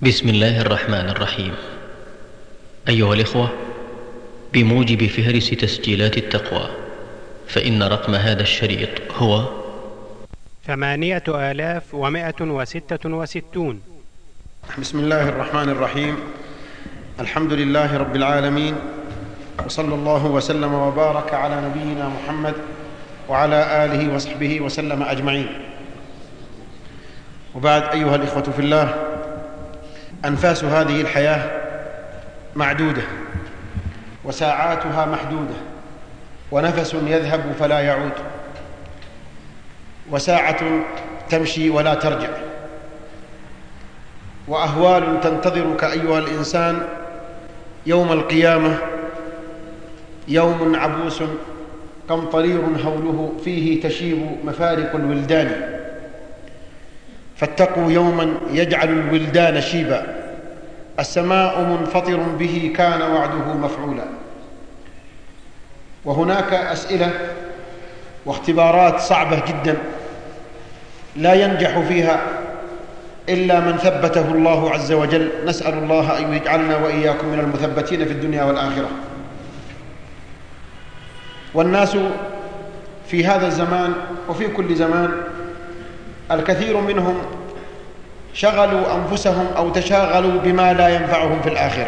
بسم الله الرحمن الرحيم. أيها الإخوة، بموجب فهرس تسجيلات التقوى، فإن رقم هذا الشريط هو 8166. بسم الله الرحمن الرحيم. الحمد لله رب العالمين، وصلى الله وسلم وبارك على نبينا محمد وعلى آله وصحبه وسلم أجمعين. وبعد، أيها الإخوة في الله، أنفاس هذه الحياة معدودة، وساعاتها محدودة، ونفس يذهب فلا يعود، وساعة تمشي ولا ترجع، وأهوال تنتظرك أيها الإنسان يوم القيامة، يوم عبوس قمطرير هوله فيه تشيب مفارق الولدان، فاتقوا يوما يجعل الولدان شيبا، السماء منفطر به كان وعده مفعولا. وهناك أسئلة واختبارات صعبة جدا لا ينجح فيها إلا من ثبته الله عز وجل. نسأل الله أن يجعلنا وإياكم من المثبتين في الدنيا والآخرة. والناس في هذا الزمان وفي كل زمان الكثير منهم شغلوا أنفسهم أو تشاغلوا بما لا ينفعهم في الآخرة،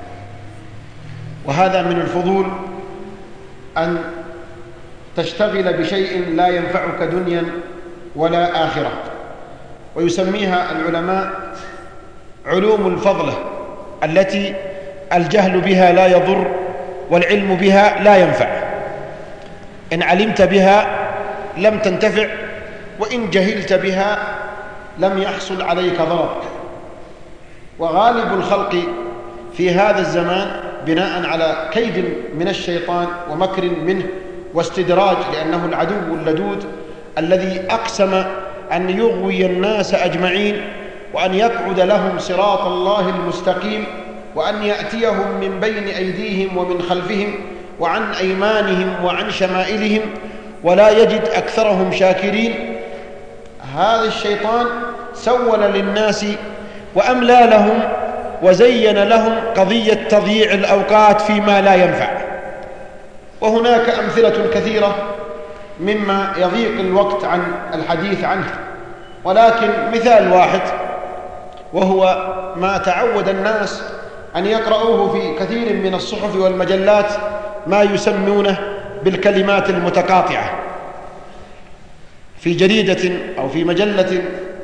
وهذا من الفضول أن تشتغل بشيء لا ينفعك دنيا ولا آخرة، ويسميها العلماء علوم الفضلة، التي الجهل بها لا يضر والعلم بها لا ينفع. إن علمت بها لم تنتفع، وإن جهلت بها لم يحصل عليك ضرر. وغالب الخلق في هذا الزمان بناء على كيد من الشيطان ومكر منه واستدراج، لأنه العدو اللدود الذي أقسم أن يغوي الناس أجمعين، وأن يقعد لهم صراط الله المستقيم، وأن يأتيهم من بين أيديهم ومن خلفهم وعن أيمانهم وعن شمائلهم ولا يجد أكثرهم شاكرين. هذا الشيطان سول للناس وأملى لهم وزين لهم قضية تضييع الأوقات فيما لا ينفع. وهناك أمثلة كثيرة مما يضيق الوقت عن الحديث عنه، ولكن مثال واحد، وهو ما تعود الناس أن يقرؤوه في كثير من الصحف والمجلات، ما يسمونه بالكلمات المتقاطعة. في جريدة أو في مجلة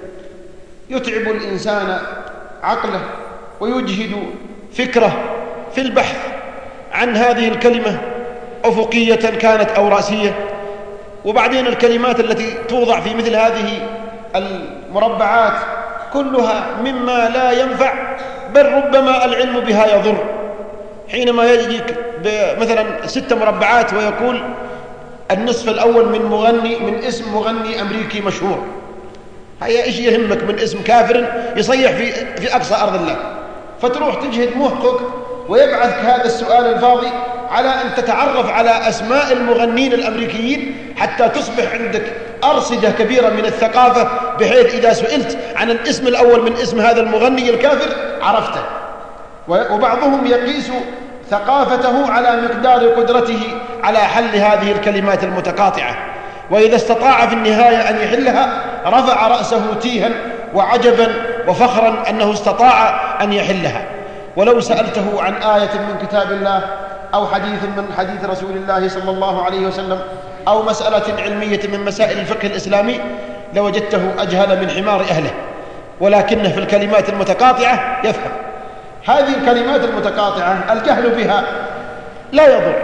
يتعب الإنسان عقله ويجهد فكره في البحث عن هذه الكلمة، أفقية كانت أو رأسية، وبعدين الكلمات التي توضع في مثل هذه المربعات كلها مما لا ينفع، بل ربما العلم بها يضر. حينما يجيك مثلا 6 مربعات ويقول النصف الأول من اسم مغني أمريكي مشهور، هيا إيش يهمك من اسم كافر يصيح في أقصى أرض الله؟ فتروح تجهد مخك ويبعثك هذا السؤال الفاضي على أن تتعرف على أسماء المغنين الأمريكيين، حتى تصبح عندك أرصدة كبيرة من الثقافة، بحيث إذا سئلت عن الاسم الأول من اسم هذا المغني الكافر عرفته. وبعضهم يقيس ثقافته على مقدار قدرته على حل هذه الكلمات المتقاطعة، وإذا استطاع في النهاية أن يحلها رفع رأسه تيها وعجبا وفخرا أنه استطاع أن يحلها. ولو سألته عن آية من كتاب الله أو حديث من حديث رسول الله صلى الله عليه وسلم أو مسألة علمية من مسائل الفقه الإسلامي لوجدته أجهل من حمار أهله، ولكنه في الكلمات المتقاطعة يفهم. هذه الكلمات المتقاطعة الجهل بها لا يضر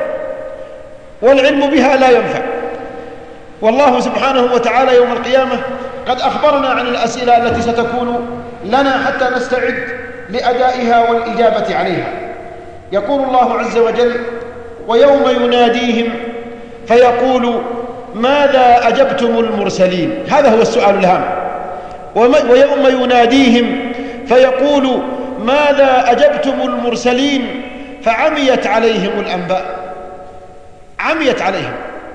والعلم بها لا ينفع. والله سبحانه وتعالى يوم القيامة قد أخبرنا عن الأسئلة التي ستكون لنا حتى نستعد لأدائها والإجابة عليها. يقول الله عز وجل: ويوم يناديهم فيقول ماذا أجبتم المرسلين. هذا هو السؤال الهام. ويوم يناديهم فيقول ماذا أجبتم المرسلين فعميت عليهم الأنباء. عميت عليهم،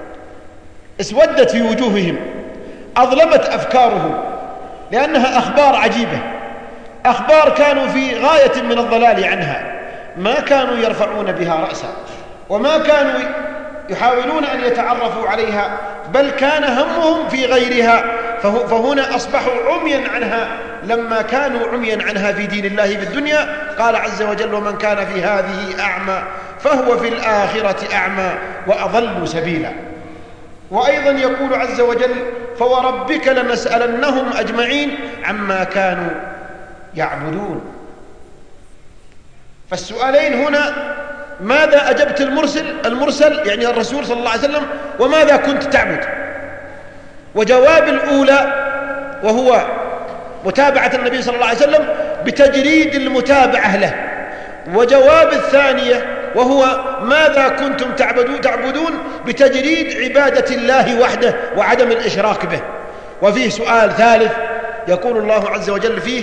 اسودت في وجوههم، أظلمت أفكارهم، لأنها أخبار عجيبة أخبار كانوا في غاية من الضلال عنها، ما كانوا يرفعون بها رأسا، وما كانوا يحاولون أن يتعرفوا عليها، بل كان همهم في غيرها. فهنا أصبحوا عميا عنها لما كانوا عميا عنها في دين الله في الدنيا. قال عز وجل: ومن كان في هذه أعمى فهو في الآخرة أعمى وأضل سبيلا. وأيضا يقول عز وجل: فوربك لنسألنهم أجمعين عما كانوا يعبدون. فالسؤالين هنا: ماذا أجبت المرسل يعني الرسول صلى الله عليه وسلم، وماذا كنت تعبد؟ وجواب الأولى وهو متابعة النبي صلى الله عليه وسلم بتجريد المتابعة له، وجواب الثانية وهو ماذا كنتم تعبدون بتجريد عبادة الله وحده وعدم الإشراك به. وفيه سؤال ثالث يقول الله عز وجل فيه: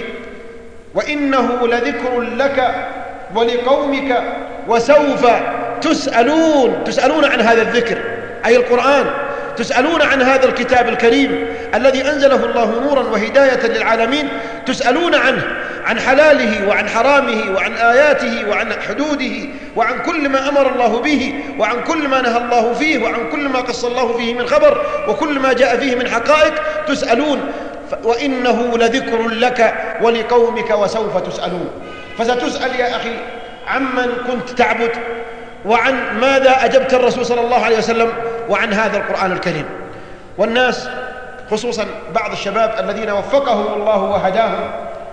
وإنه لذكر لك ولقومك وسوف تسألون عن هذا الذكر، أي القرآن، تسألون عن هذا الكتاب الكريم الذي أنزله الله نورا وهداية للعالمين، تسألون عنه، عن حلاله وعن حرامه وعن آياته وعن حدوده وعن كل ما أمر الله به وعن كل ما نهى الله فيه وعن كل ما قص الله فيه من خبر وكل ما جاء فيه من حقائق تسألون. وإنه لذكر لك ولقومك وسوف تسألون. فستسأل يا أخي عمن كنت تعبد، وعن ماذا أجبت الرسول صلى الله عليه وسلم، وعن هذا القرآن الكريم. والناس خصوصا بعض الشباب الذين وفقهم الله وهداهم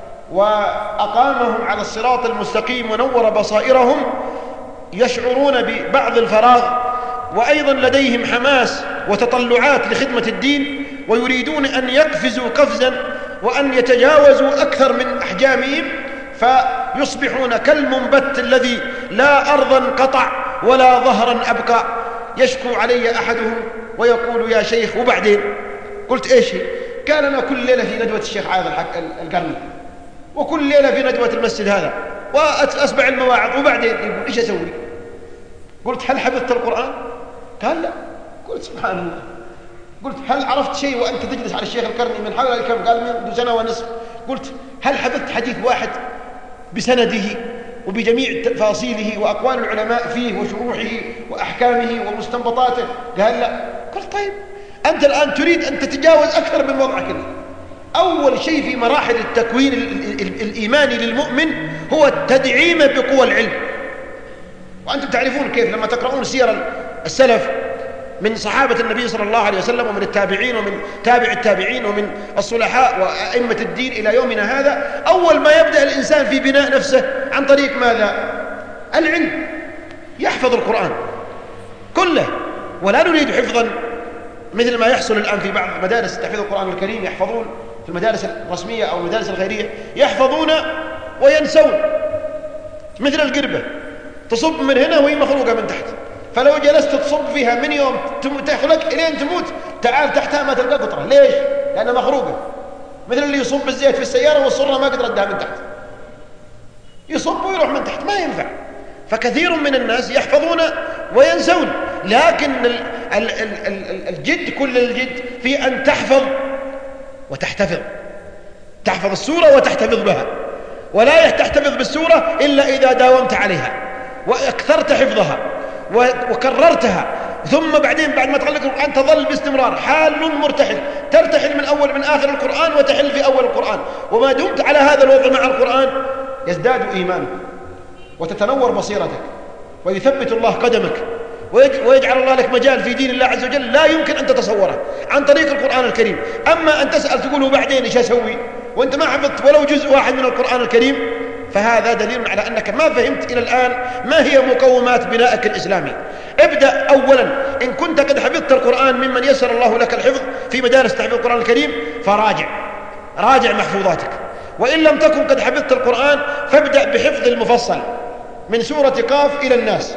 وأقامهم على الصراط المستقيم ونور بصائرهم يشعرون ببعض الفراغ، وأيضا لديهم حماس وتطلعات لخدمة الدين، ويريدون أن يقفزوا قفزا وأن يتجاوزوا أكثر من أحجامهم، فيصبحون كالمنبت الذي لا أرضا قطع ولا ظهرا أبقى. يشكو علي أحدهم ويقول: يا شيخ وبعدين؟ قلت: إيش هي؟ قال: أنا كل ليلة في ندوة الشيخ عاذ القرني، وكل ليلة في ندوة المسجد هذا، وأسمع المواعظ، وبعدين يقول: إيش أسوي؟ قلت: هل حفظت القرآن؟ قال: لا. قلت: سبحان الله. قلت: هل عرفت شيء وأنت تجلس على الشيخ القرني من حوالي كم؟ قال: منذ سنة ونصف. قلت: هل حفظت حديث واحد بسنده وبجميع تفاصيله وأقوال العلماء فيه وشروحه وأحكامه ومستنبطاته؟ قال: لا. قلت: طيب أنت الآن تريد أن تتجاوز أكثر من وضعك. أول شيء في مراحل التكوين الإيماني للمؤمن هو التدعيم بقوى العلم. وأنتم تعرفون كيف لما تقرؤون سير السلف من صحابة النبي صلى الله عليه وسلم ومن التابعين ومن تابع التابعين ومن الصلحاء وأئمة الدين إلى يومنا هذا، أول ما يبدأ الإنسان في بناء نفسه عن طريق ماذا؟ العلم. يحفظ القرآن كله، ولا نريد حفظا مثل ما يحصل الآن في بعض مدارس تحفيظ القرآن الكريم، يحفظون في المدارس الرسمية أو المدارس الغيرية، يحفظون وينسون مثل القربة، تصب من هنا وهي مخروقة من تحت، فلو جلست تصب فيها من يوم تخلق إلين تموت، تعال تحتها ما تلقى قطرة. ليش؟ لأنها مخروقة. مثل اللي يصب الزيت في السيارة والصرة ما قدر ردها من تحت، يصب ويروح من تحت، ما ينفع. فكثير من الناس يحفظون وينسون، لكن الجد، كل الجد في أن تحفظ وتحتفظ، تحفظ السورة وتحتفظ بها، ولا تحتفظ بالسورة إلا إذا داومت عليها وأكثرت حفظها وكررتها، ثم بعدين بعد ما تغلق القرآن تظل باستمرار حال مرتحل، ترتحل من آخر القرآن وتحل في أول القرآن. وما دمت على هذا الوضع مع القرآن يزداد إيمانك وتتنور بصيرتك ويثبت الله قدمك ويجعل الله لك مجال في دين الله عز وجل لا يمكن أن تتصوره عن طريق القرآن الكريم. أما أن تسأل تقوله بعدين إيش أسوي وأنت ما حفظت ولو جزء واحد من القرآن الكريم، فهذا دليل على أنك ما فهمت إلى الآن ما هي مقومات بنائك الإسلامي. ابدأ أولا، إن كنت قد حفظت القرآن ممن يسر الله لك الحفظ في مدارس تحفيظ القرآن الكريم راجع محفوظاتك، وإن لم تكن قد حفظت القرآن فابدأ بحفظ المفصل من سورة قاف إلى الناس.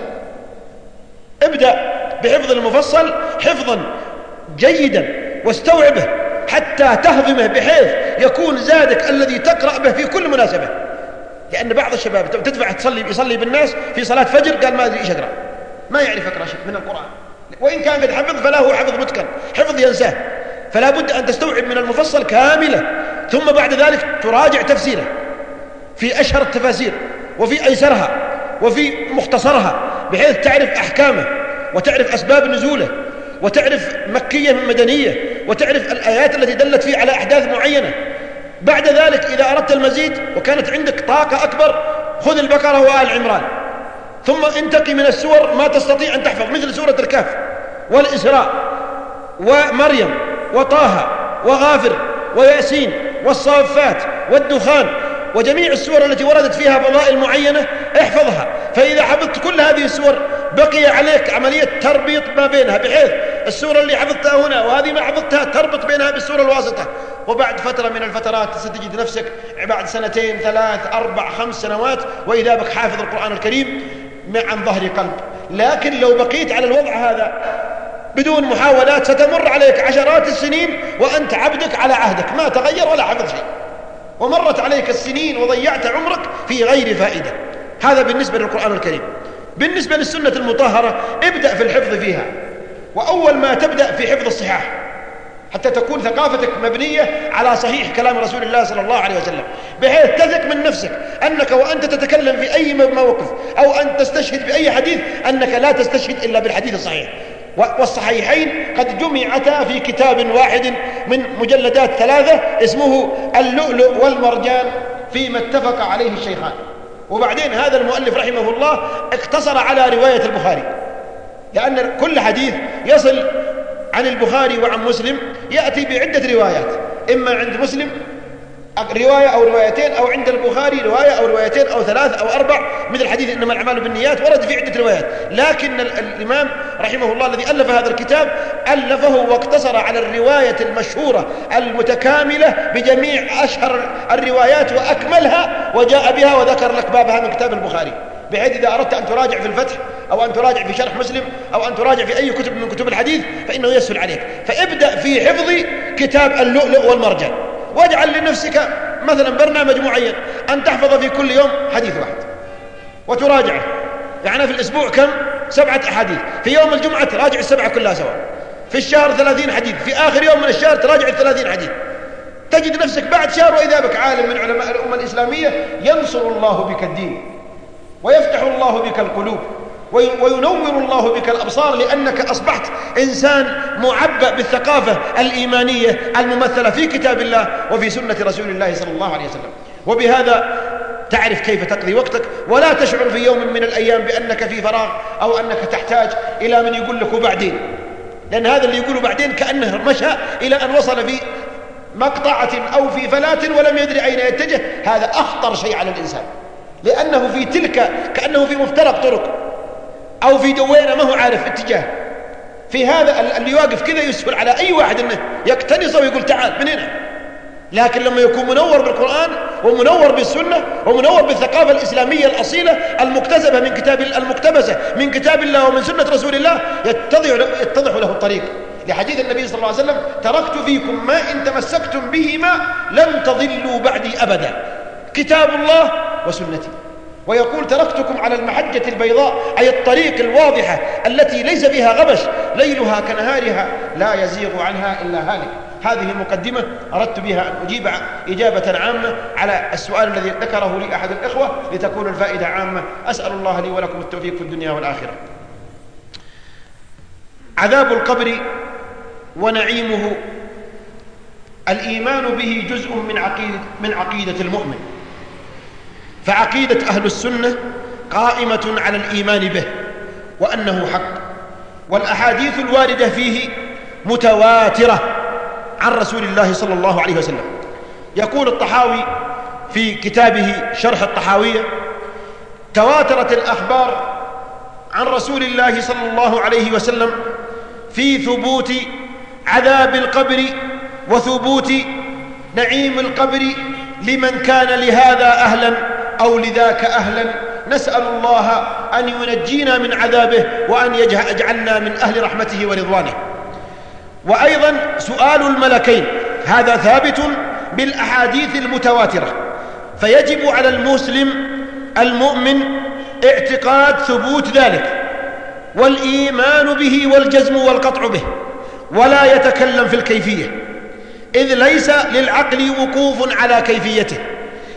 ابدأ بحفظ المفصل حفظا جيدا واستوعبه حتى تهضمه بحيث يكون زادك الذي تقرأ به في كل مناسبة. لأن بعض الشباب تدفع يصلي بالناس في صلاة فجر قال ما أدري إيش أقرأ، ما يعرف يقرأ شيء من القرآن، وإن كان قد حفظ فلا هو حفظ متقن، حفظ ينساه. فلا بد أن تستوعب من المفصل كاملة، ثم بعد ذلك تراجع تفسيره في أشهر التفاسير وفي أيسرها وفي مختصرها، بحيث تعرف أحكامه وتعرف أسباب نزوله وتعرف مكية من مدنية وتعرف الآيات التي دلت فيه على أحداث معينة. بعد ذلك إذا أردت المزيد وكانت عندك طاقة أكبر، خذ البقرة وآل عمران، ثم انتقي من السور ما تستطيع أن تحفظ، مثل سورة الكهف والإسراء ومريم وطه وغافر وياسين والصافات والدخان، وجميع السور التي وردت فيها فضائل معينة احفظها. فإذا حفظت كل هذه السور بقي عليك عملية تربيط ما بينها، بحيث السورة اللي حفظتها هنا وهذه ما حفظتها تربط بينها بالسورة الواسطة. وبعد فترة من الفترات ستجد نفسك بعد 2 3 4 5 سنوات وإذا بك حافظ القرآن الكريم عن ظهر قلب. لكن لو بقيت على الوضع هذا بدون محاولات ستمر عليك عشرات السنين وأنت عبدك على عهدك، ما تغير ولا حفظ شيء، ومرت عليك السنين وضيعت عمرك في غير فائدة. هذا بالنسبة للقرآن الكريم. بالنسبة للسنة المطهرة ابدأ في الحفظ فيها، وأول ما تبدأ في حفظ الصحاح حتى تكون ثقافتك مبنية على صحيح كلام رسول الله صلى الله عليه وسلم، بحيث تثق من نفسك أنك وأنت تتكلم في أي موقف أو أن تستشهد بأي حديث أنك لا تستشهد إلا بالحديث الصحيح. والصحيحين قد جمعتا في كتاب واحد من مجلدات 3 اسمه اللؤلؤ والمرجان فيما اتفق عليه الشيخان. وبعدين هذا المؤلف رحمه الله اقتصر على رواية البخاري، لأن كل حديث يصل عن البخاري وعن مسلم يأتي بعدة روايات، إما عند مسلم رواية أو روايتين، أو عند البخاري رواية أو روايتين أو 3 أو 4، مثل حديث إنما الأعمال بالنيات ورد في عدة روايات. لكن الإمام رحمه الله الذي ألف هذا الكتاب ألفه واقتصر على الرواية المشهورة المتكاملة بجميع أشهر الروايات وأكملها، وجاء بها وذكر لك بابها من كتاب البخاري، بحيث إذا أردت أن تراجع في الفتح أو أن تراجع في شرح مسلم أو أن تراجع في أي كتب من كتب الحديث فإنه يسهل عليك. فابدأ في حفظ كتاب اللؤلؤ والمرجان، واجعل لنفسك مثلا برنامج معين أن تحفظ في كل يوم حديث واحد وتراجعه. يعني في الأسبوع كم؟ 7 أحاديث، في يوم الجمعة تراجع ال7 كلها سوا، في الشهر 30 حديث، في آخر يوم من الشهر تراجع 30 حديث. تجد نفسك بعد شهر وإذا بك عالم من علماء الأمة الإسلامية ينصر الله بك الدين ويفتح الله بك القلوب وينور الله بك الأبصار، لأنك أصبحت إنسان معبأ بالثقافة الإيمانية الممثلة في كتاب الله وفي سنة رسول الله صلى الله عليه وسلم. وبهذا تعرف كيف تقضي وقتك، ولا تشعر في يوم من الأيام بأنك في فراغ أو أنك تحتاج إلى من يقول لك وبعدين، لأن هذا اللي يقوله بعدين كأنه مشى إلى أن وصل في مقطعة أو في فلاة ولم يدري أين يتجه. هذا أخطر شيء على الإنسان، لأنه في تلك كأنه في مفترق طرق أو في دوينة ما هو عارف اتجاه. في هذا اللي واقف كذا يسهل على أي واحد أنه يقتنصه ويقول تعال من هنا. لكن لما يكون منور بالقرآن ومنور بالسنة ومنور بالثقافة الإسلامية الأصيلة المكتسبة من المقتبسة من كتاب الله ومن سنة رسول الله يتضح له الطريق. لحديث النبي صلى الله عليه وسلم تركت فيكم ما إن تمسكتم بهما لن تضلوا بعدي أبدا، كتاب الله وسنتي. ويقول تركتكم على المحجة البيضاء، أي الطريق الواضحة التي ليس فيها غبش، ليلها كنهارها لا يزيغ عنها إلا هالك. هذه مقدمة أردت بها أن أجيب إجابة عامة على السؤال الذي ذكره لي أحد الإخوة لتكون الفائدة عامة. أسأل الله لي ولكم التوفيق في الدنيا والآخرة. عذاب القبر ونعيمه الإيمان به جزء من عقيدة المؤمن، فعقيدة أهل السنة قائمة على الإيمان به وأنه حق، والأحاديث الواردة فيه متواترة عن رسول الله صلى الله عليه وسلم. يقول الطحاوي في كتابه شرح الطحاوية: تواترت الأخبار عن رسول الله صلى الله عليه وسلم في ثبوت عذاب القبر وثبوت نعيم القبر لمن كان لهذا أهلا أو لذاك أهلا. نسأل الله أن ينجينا من عذابه وأن يجعلنا من أهل رحمته ورضوانه. وأيضا سؤال الملكين هذا ثابت بالأحاديث المتواترة، فيجب على المسلم المؤمن اعتقاد ثبوت ذلك والإيمان به والجزم والقطع به، ولا يتكلم في الكيفية، إذ ليس للعقل وقوف على كيفيته،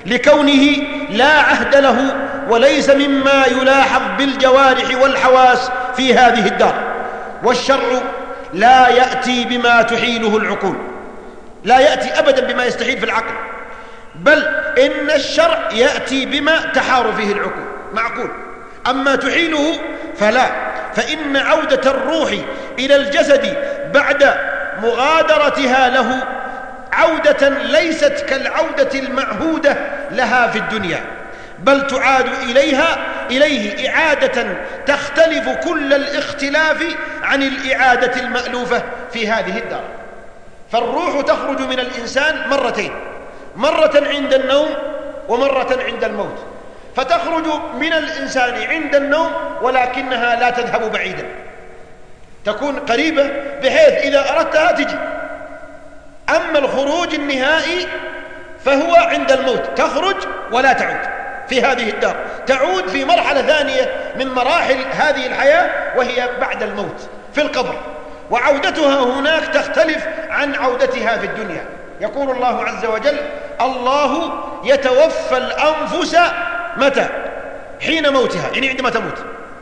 لكونه لا عهد له وليس مما يلاحظ بالجوارح والحواس في هذه الدار. والشرع لا يأتي بما تحيله العقول، لا يأتي أبدا بما يستحيل في العقل، بل إن الشرع يأتي بما تحار فيه العقول معقول، أما تحيله فلا. فإن عودة الروح إلى الجسد بعد مغادرتها له عودة ليست كالعودة المعهودة لها في الدنيا، بل تعاد إليه إعادة تختلف كل الاختلاف عن الإعادة المألوفة في هذه الدار. فالروح تخرج من الإنسان مرتين، مرة عند النوم ومرة عند الموت. فتخرج من الإنسان عند النوم ولكنها لا تذهب بعيدا، تكون قريبة بحيث إذا أردتها تجي. أما الخروج النهائي فهو عند الموت، تخرج ولا تعود في هذه الدار، تعود في مرحلة ثانية من مراحل هذه الحياة وهي بعد الموت في القبر، وعودتها هناك تختلف عن عودتها في الدنيا. يقول الله عز وجل: الله يتوفى الأنفس متى؟ حين موتها، يعني عندما تموت.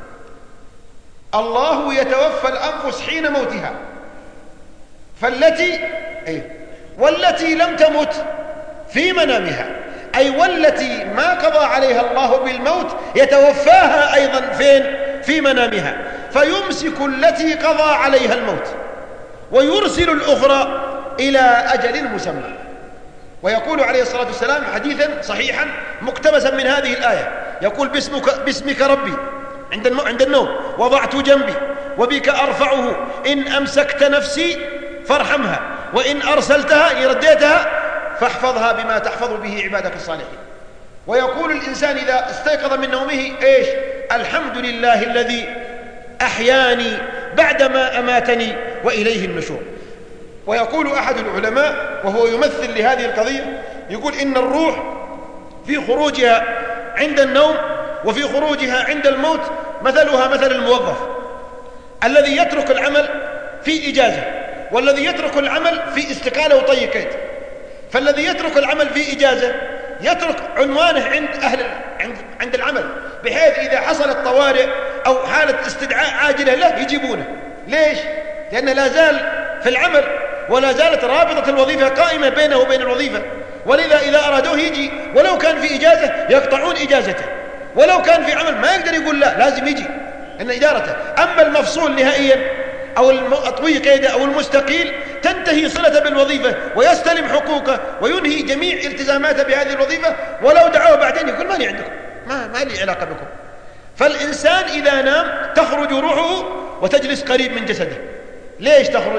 الله يتوفى الأنفس حين موتها، والتي لم تمت في منامها، أي والتي ما قضى عليها الله بالموت يتوفاها أيضا فين؟ في منامها، فيمسك التي قضى عليها الموت ويرسل الأخرى إلى أجل مسمى. ويقول عليه الصلاة والسلام حديثا صحيحا مقتبسا من هذه الآية، يقول: باسمك ربي عند النوم وضعت جنبي وبك أرفعه، إن أمسكت نفسي فارحمها، وإن أرسلتها رديتها فاحفظها بما تحفظ به عبادك الصالحين. ويقول الإنسان إذا استيقظ من نومه: إيش؟ الحمد لله الذي أحياني بعدما أماتني وإليه النشور. ويقول أحد العلماء وهو يمثل لهذه القضية، يقول: إن الروح في خروجها عند النوم وفي خروجها عند الموت مثلها مثل الموظف الذي يترك العمل في إجازة، والذي يترك العمل في استقالة وطي كيد. فالذي يترك العمل في إجازة يترك عنوانه عند العمل، بحيث إذا حصلت طوارئ أو حالة استدعاء عاجلة له يجيبونه. ليش؟ لأنه لا زال في العمل ولا زالت رابطة الوظيفة قائمة بينه وبين الوظيفة، ولذا إذا أرادوه يجي ولو كان في إجازة يقطعون إجازته، ولو كان في عمل ما يقدر يقول لا، لازم يجي إن إدارته. أما المفصول نهائيا أو الطوي قيده أو المستقيل تنتهي صلته بالوظيفة ويستلم حقوقه وينهي جميع التزاماته بهذه الوظيفة، ولو دعوه بعدين يقول: ماني عندكم، ما لي علاقة بكم. فالإنسان إذا نام تخرج روحه وتجلس قريب من جسده. ليش تخرج؟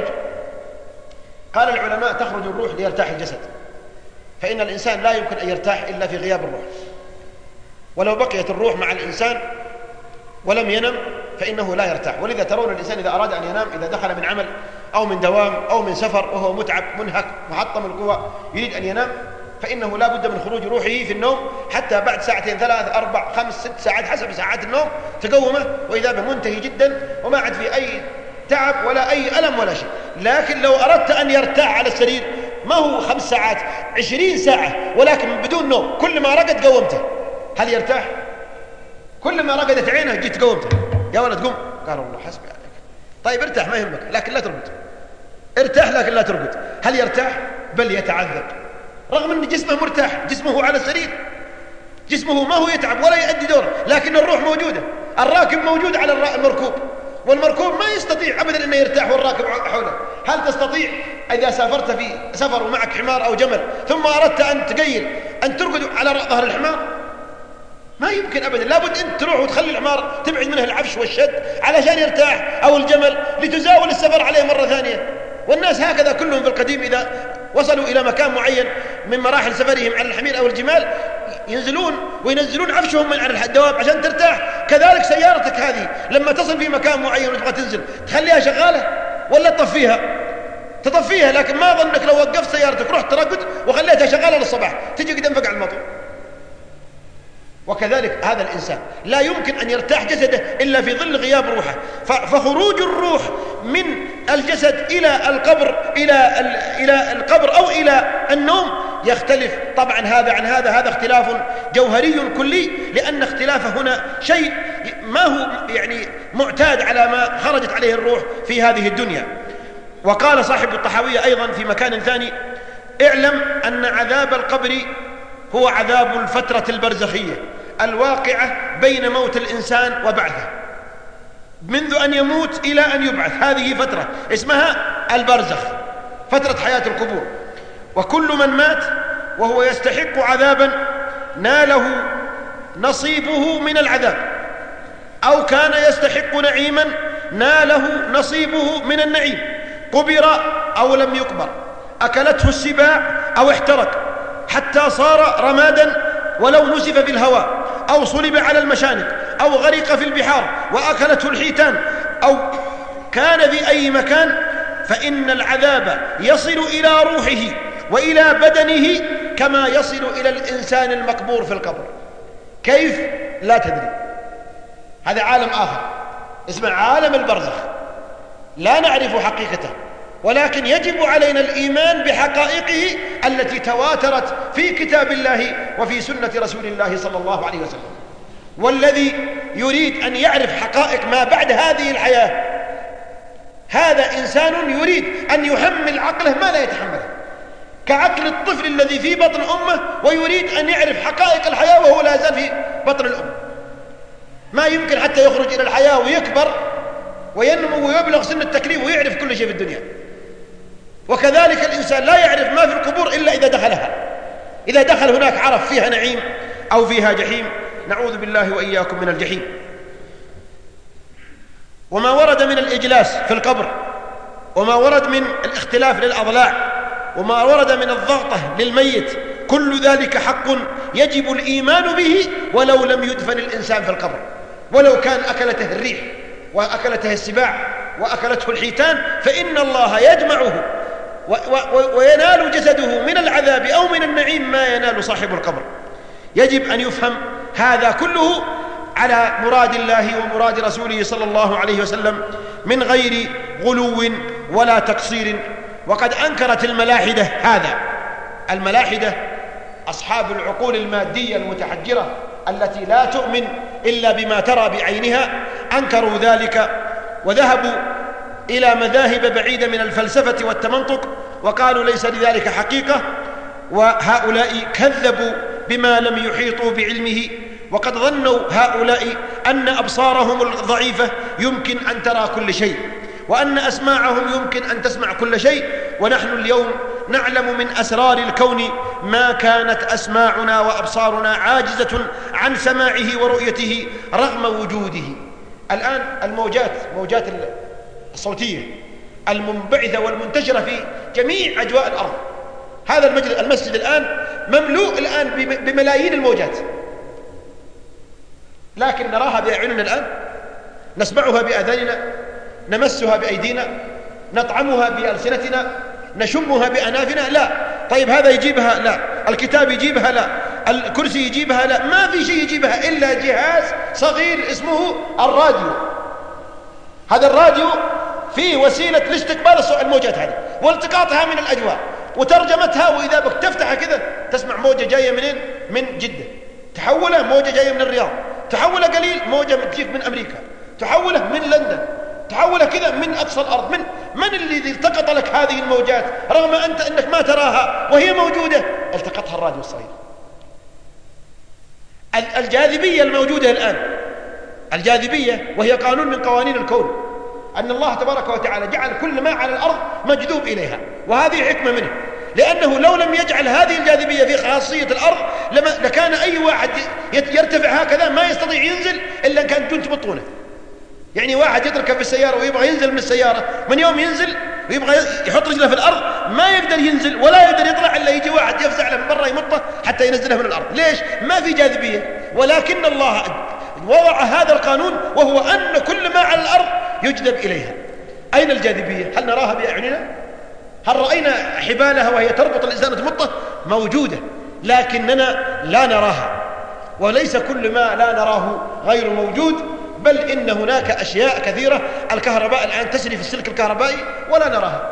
قال العلماء: تخرج الروح ليرتاح الجسد، فإن الإنسان لا يمكن أن يرتاح إلا في غياب الروح. ولو بقيت الروح مع الإنسان ولم ينم فإنه لا يرتاح. ولذا ترون الإنسان إذا أراد أن ينام، إذا دخل من عمل أو من دوام أو من سفر وهو متعب منهك محطم القوى يريد أن ينام، فإنه لا بد من خروج روحه في النوم حتى بعد ساعتين 3 4 5 6 ساعات حسب ساعات النوم تقومه، وإذا بمنتهي جدا وما عاد في أي تعب ولا أي ألم ولا شيء. لكن لو أردت أن يرتاح على السرير ما هو 5 ساعات 20 ساعة ولكن بدون نوم، كل ما رقد قومته، هل يرتاح؟ كل ما رقدت عينه جيت قومته: يا ولد قم. قال: والله حسبي عليك. طيب ارتاح ما يهمك لكن لا ترقد، ارتاح لكن لا ترقد. هل يرتاح؟ بل يتعذب، رغم أن جسمه مرتاح، جسمه على السرير، جسمه ما هو يتعب ولا يؤدي دوره، لكن الروح موجودة. الراكب موجود على المركوب، والمركوب ما يستطيع أبدا أنه يرتاح والراكب حوله. هل تستطيع إذا سافرت في سفر ومعك حمار أو جمل ثم أردت أن تقيل أن ترقد على ظهر الحمار؟ ما يمكن أبدا. لابد أنت تروح وتخلي الحمار تبعد منه العفش والشد علشان يرتاح، أو الجمل لتزاول السفر عليه مرة ثانية. والناس هكذا كلهم في القديم إذا وصلوا إلى مكان معين من مراحل سفرهم على الحمير أو الجمال ينزلون وينزلون عفشهم من على الدواب عشان ترتاح. كذلك سيارتك هذه لما تصل في مكان معين وتبغى تنزل تخليها شغالة ولا تطفيها؟ تطفيها، لكن ما ظنك لو وقفت سيارتك رحت ترقد وخليتها شغالة للصباح تجي قدام فقع الموتور. وكذلك هذا الإنسان لا يمكن أن يرتاح جسده إلا في ظل غياب روحه. فخروج الروح من الجسد إلى القبر أو إلى النوم يختلف طبعا هذا عن هذا اختلاف جوهري كلي، لأن اختلافه هنا شيء ما هو يعني معتاد على ما خرجت عليه الروح في هذه الدنيا. وقال صاحب الطحاوية أيضا في مكان ثاني: اعلم أن عذاب القبر هو عذاب الفترة البرزخية الواقعة بين موت الإنسان وبعثه، منذ أن يموت إلى أن يبعث، هذه فترة اسمها البرزخ، فترة حياة القبور. وكل من مات وهو يستحق عذابا ناله نصيبه من العذاب، أو كان يستحق نعيما ناله نصيبه من النعيم، قبر أو لم يقبر، أكلته السباع أو احترق حتى صار رمادا ولو نسف في الهواء، أو صلب على المشانق، أو غرق في البحار وأكلته الحيتان، أو كان في أي مكان، فإن العذاب يصل إلى روحه وإلى بدنه كما يصل إلى الإنسان المقبور في القبر. كيف؟ لا تدري، هذا عالم آخر اسمه عالم البرزخ، لا نعرف حقيقته، ولكن يجب علينا الإيمان بحقائقه التي تواترت في كتاب الله وفي سنة رسول الله صلى الله عليه وسلم. والذي يريد أن يعرف حقائق ما بعد هذه الحياة هذا إنسان يريد أن يحمل عقله ما لا يتحمله، كعقل الطفل الذي في بطن أمه ويريد أن يعرف حقائق الحياة وهو لا زال في بطن الأم. ما يمكن حتى يخرج إلى الحياة ويكبر وينمو ويبلغ سن التكليف ويعرف كل شيء في الدنيا. وكذلك الإنسان لا يعرف ما في القبور إلا إذا دخلها، إذا دخل هناك عرف فيها نعيم أو فيها جحيم، نعوذ بالله وإياكم من الجحيم. وما ورد من الإجلاس في القبر، وما ورد من الاختلاف للأضلاع، وما ورد من الضغطة للميت، كل ذلك حق يجب الإيمان به ولو لم يدفن الإنسان في القبر، ولو كان أكلته الريح وأكلته السباع وأكلته الحيتان، فإن الله يجمعه وينال جسده من العذاب أو من النعيم ما ينال صاحب القبر. يجب أن يفهم هذا كله على مراد الله ومراد رسوله صلى الله عليه وسلم من غير غلو ولا تقصير. وقد أنكرت الملاحدة هذا، الملاحدة أصحاب العقول المادية المتحجرة التي لا تؤمن إلا بما ترى بعينها، أنكروا ذلك وذهبوا إلى مذاهب بعيدة من الفلسفة والتمنطق، وقالوا ليس لذلك حقيقة، وهؤلاء كذبوا بما لم يحيطوا بعلمه. وقد ظنوا هؤلاء أن أبصارهم الضعيفة يمكن أن ترى كل شيء، وأن أسماعهم يمكن أن تسمع كل شيء، ونحن اليوم نعلم من أسرار الكون ما كانت أسماعنا وأبصارنا عاجزة عن سماعه ورؤيته رغم وجوده. الآن موجات الصوتية المنبعثة والمنتشرة في جميع أجواء الأرض، هذا المسجد الآن مملوء الآن بملايين الموجات، لكن نراها بأعيننا الآن، نسمعها بآذاننا، نمسها بأيدينا، نطعمها بألسنتنا، نشمها بأنافنا. لا. طيب هذا يجيبها؟ لا. الكتاب يجيبها؟ لا. الكرسي يجيبها؟ لا. ما في شيء يجيبها إلا جهاز صغير اسمه الراديو. هذا الراديو فيه وسيلة لاستقبال الموجات هذه والتقاطها من الأجواء وترجمتها، وإذا بك تفتح كذا تسمع موجة جاية منين؟ من جدة، تحولها موجة جاية من الرياض، تحولها قليل موجة تجيك من أمريكا، تحولها من لندن، تحولها كذا من أقصى الأرض. من الذي التقط لك هذه الموجات رغم أنك ما تراها وهي موجودة؟ التقطها الراديو الصغير. الجاذبية الموجودة الآن، الجاذبية وهي قانون من قوانين الكون، أن الله تبارك وتعالى جعل كل ما على الأرض مجذوب إليها، وهذه حكمة منه، لأنه لو لم يجعل هذه الجاذبية في خاصية الأرض لكان أي واحد يرتفع هكذا ما يستطيع ينزل إلا إن كانت تبطونه. يعني واحد يتركب في السيارة ويبغى ينزل من السيارة، من يوم ينزل ويبغى يحط رجله في الأرض ما يقدر ينزل ولا يقدر يطلع إلا يجي واحد يفزع له من برا يمطه حتى ينزله من الأرض. ليش؟ ما في جاذبية. ولكن الله وضع هذا القانون، وهو أن كل ما على الأرض يجذب إليها. أين الجاذبية؟ هل نراها بأعيننا؟ هل رأينا حبالها وهي تربط الإنسان تمطه؟ موجودة، لكننا لا نراها. وليس كل ما لا نراه غير موجود، بل إن هناك أشياء كثيرة. الكهرباء الآن تسري في السلك الكهربائي ولا نراها،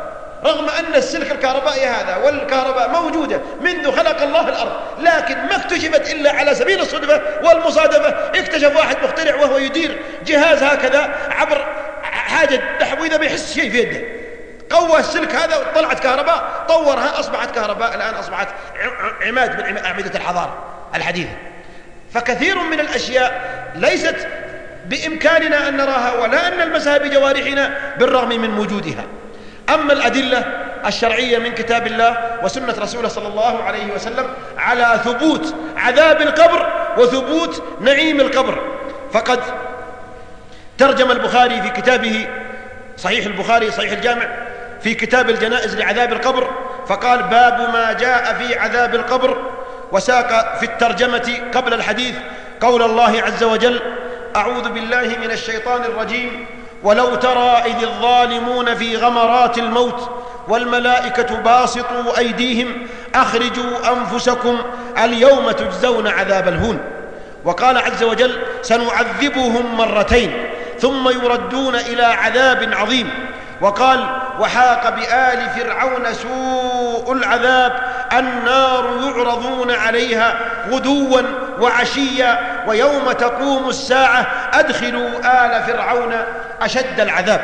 رغم أن السلك الكهربائي هذا والكهرباء موجودة منذ خلق الله الأرض، لكن ما اكتشفت إلا على سبيل الصدفة والمصادفة. اكتشف واحد مخترع وهو يدير جهاز هكذا عبر حاجة تحويذة بيحس شيء في يده، قوى السلك هذا وطلعت كهرباء، طورها أصبحت كهرباء، الآن أصبحت عماد من أعمدة الحضارة الحديثة. فكثير من الأشياء ليست بإمكاننا أن نراها ولا أن نلمسها بجوارحنا بالرغم من وجودها. أما الأدلة الشرعية من كتاب الله وسنة رسوله صلى الله عليه وسلم على ثبوت عذاب القبر وثبوت نعيم القبر، فقد ترجم البخاري في كتابه صحيح البخاري صحيح الجامع في كتاب الجنائز لعذاب القبر، فقال: باب ما جاء في عذاب القبر، وساق في الترجمة قبل الحديث قول الله عز وجل: أعوذ بالله من الشيطان الرجيم، ولو ترى إذ الظالمون في غمرات الموت والملائكة باسطوا أيديهم أخرجوا أنفسكم اليوم تجزون عذاب الهون. وقال عز وجل: سنعذبهم مرتين ثم يردون إلى عذاب عظيم. وقال: وحاق بآل فرعون سوء العذاب، النار يعرضون عليها غدوا وعشيا ويوم تقوم الساعة أدخلوا آل فرعون أشد العذاب.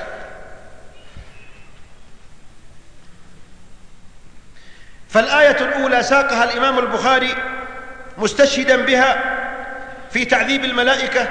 فالآية الأولى ساقها الإمام البخاري مستشهدا بها في تعذيب الملائكة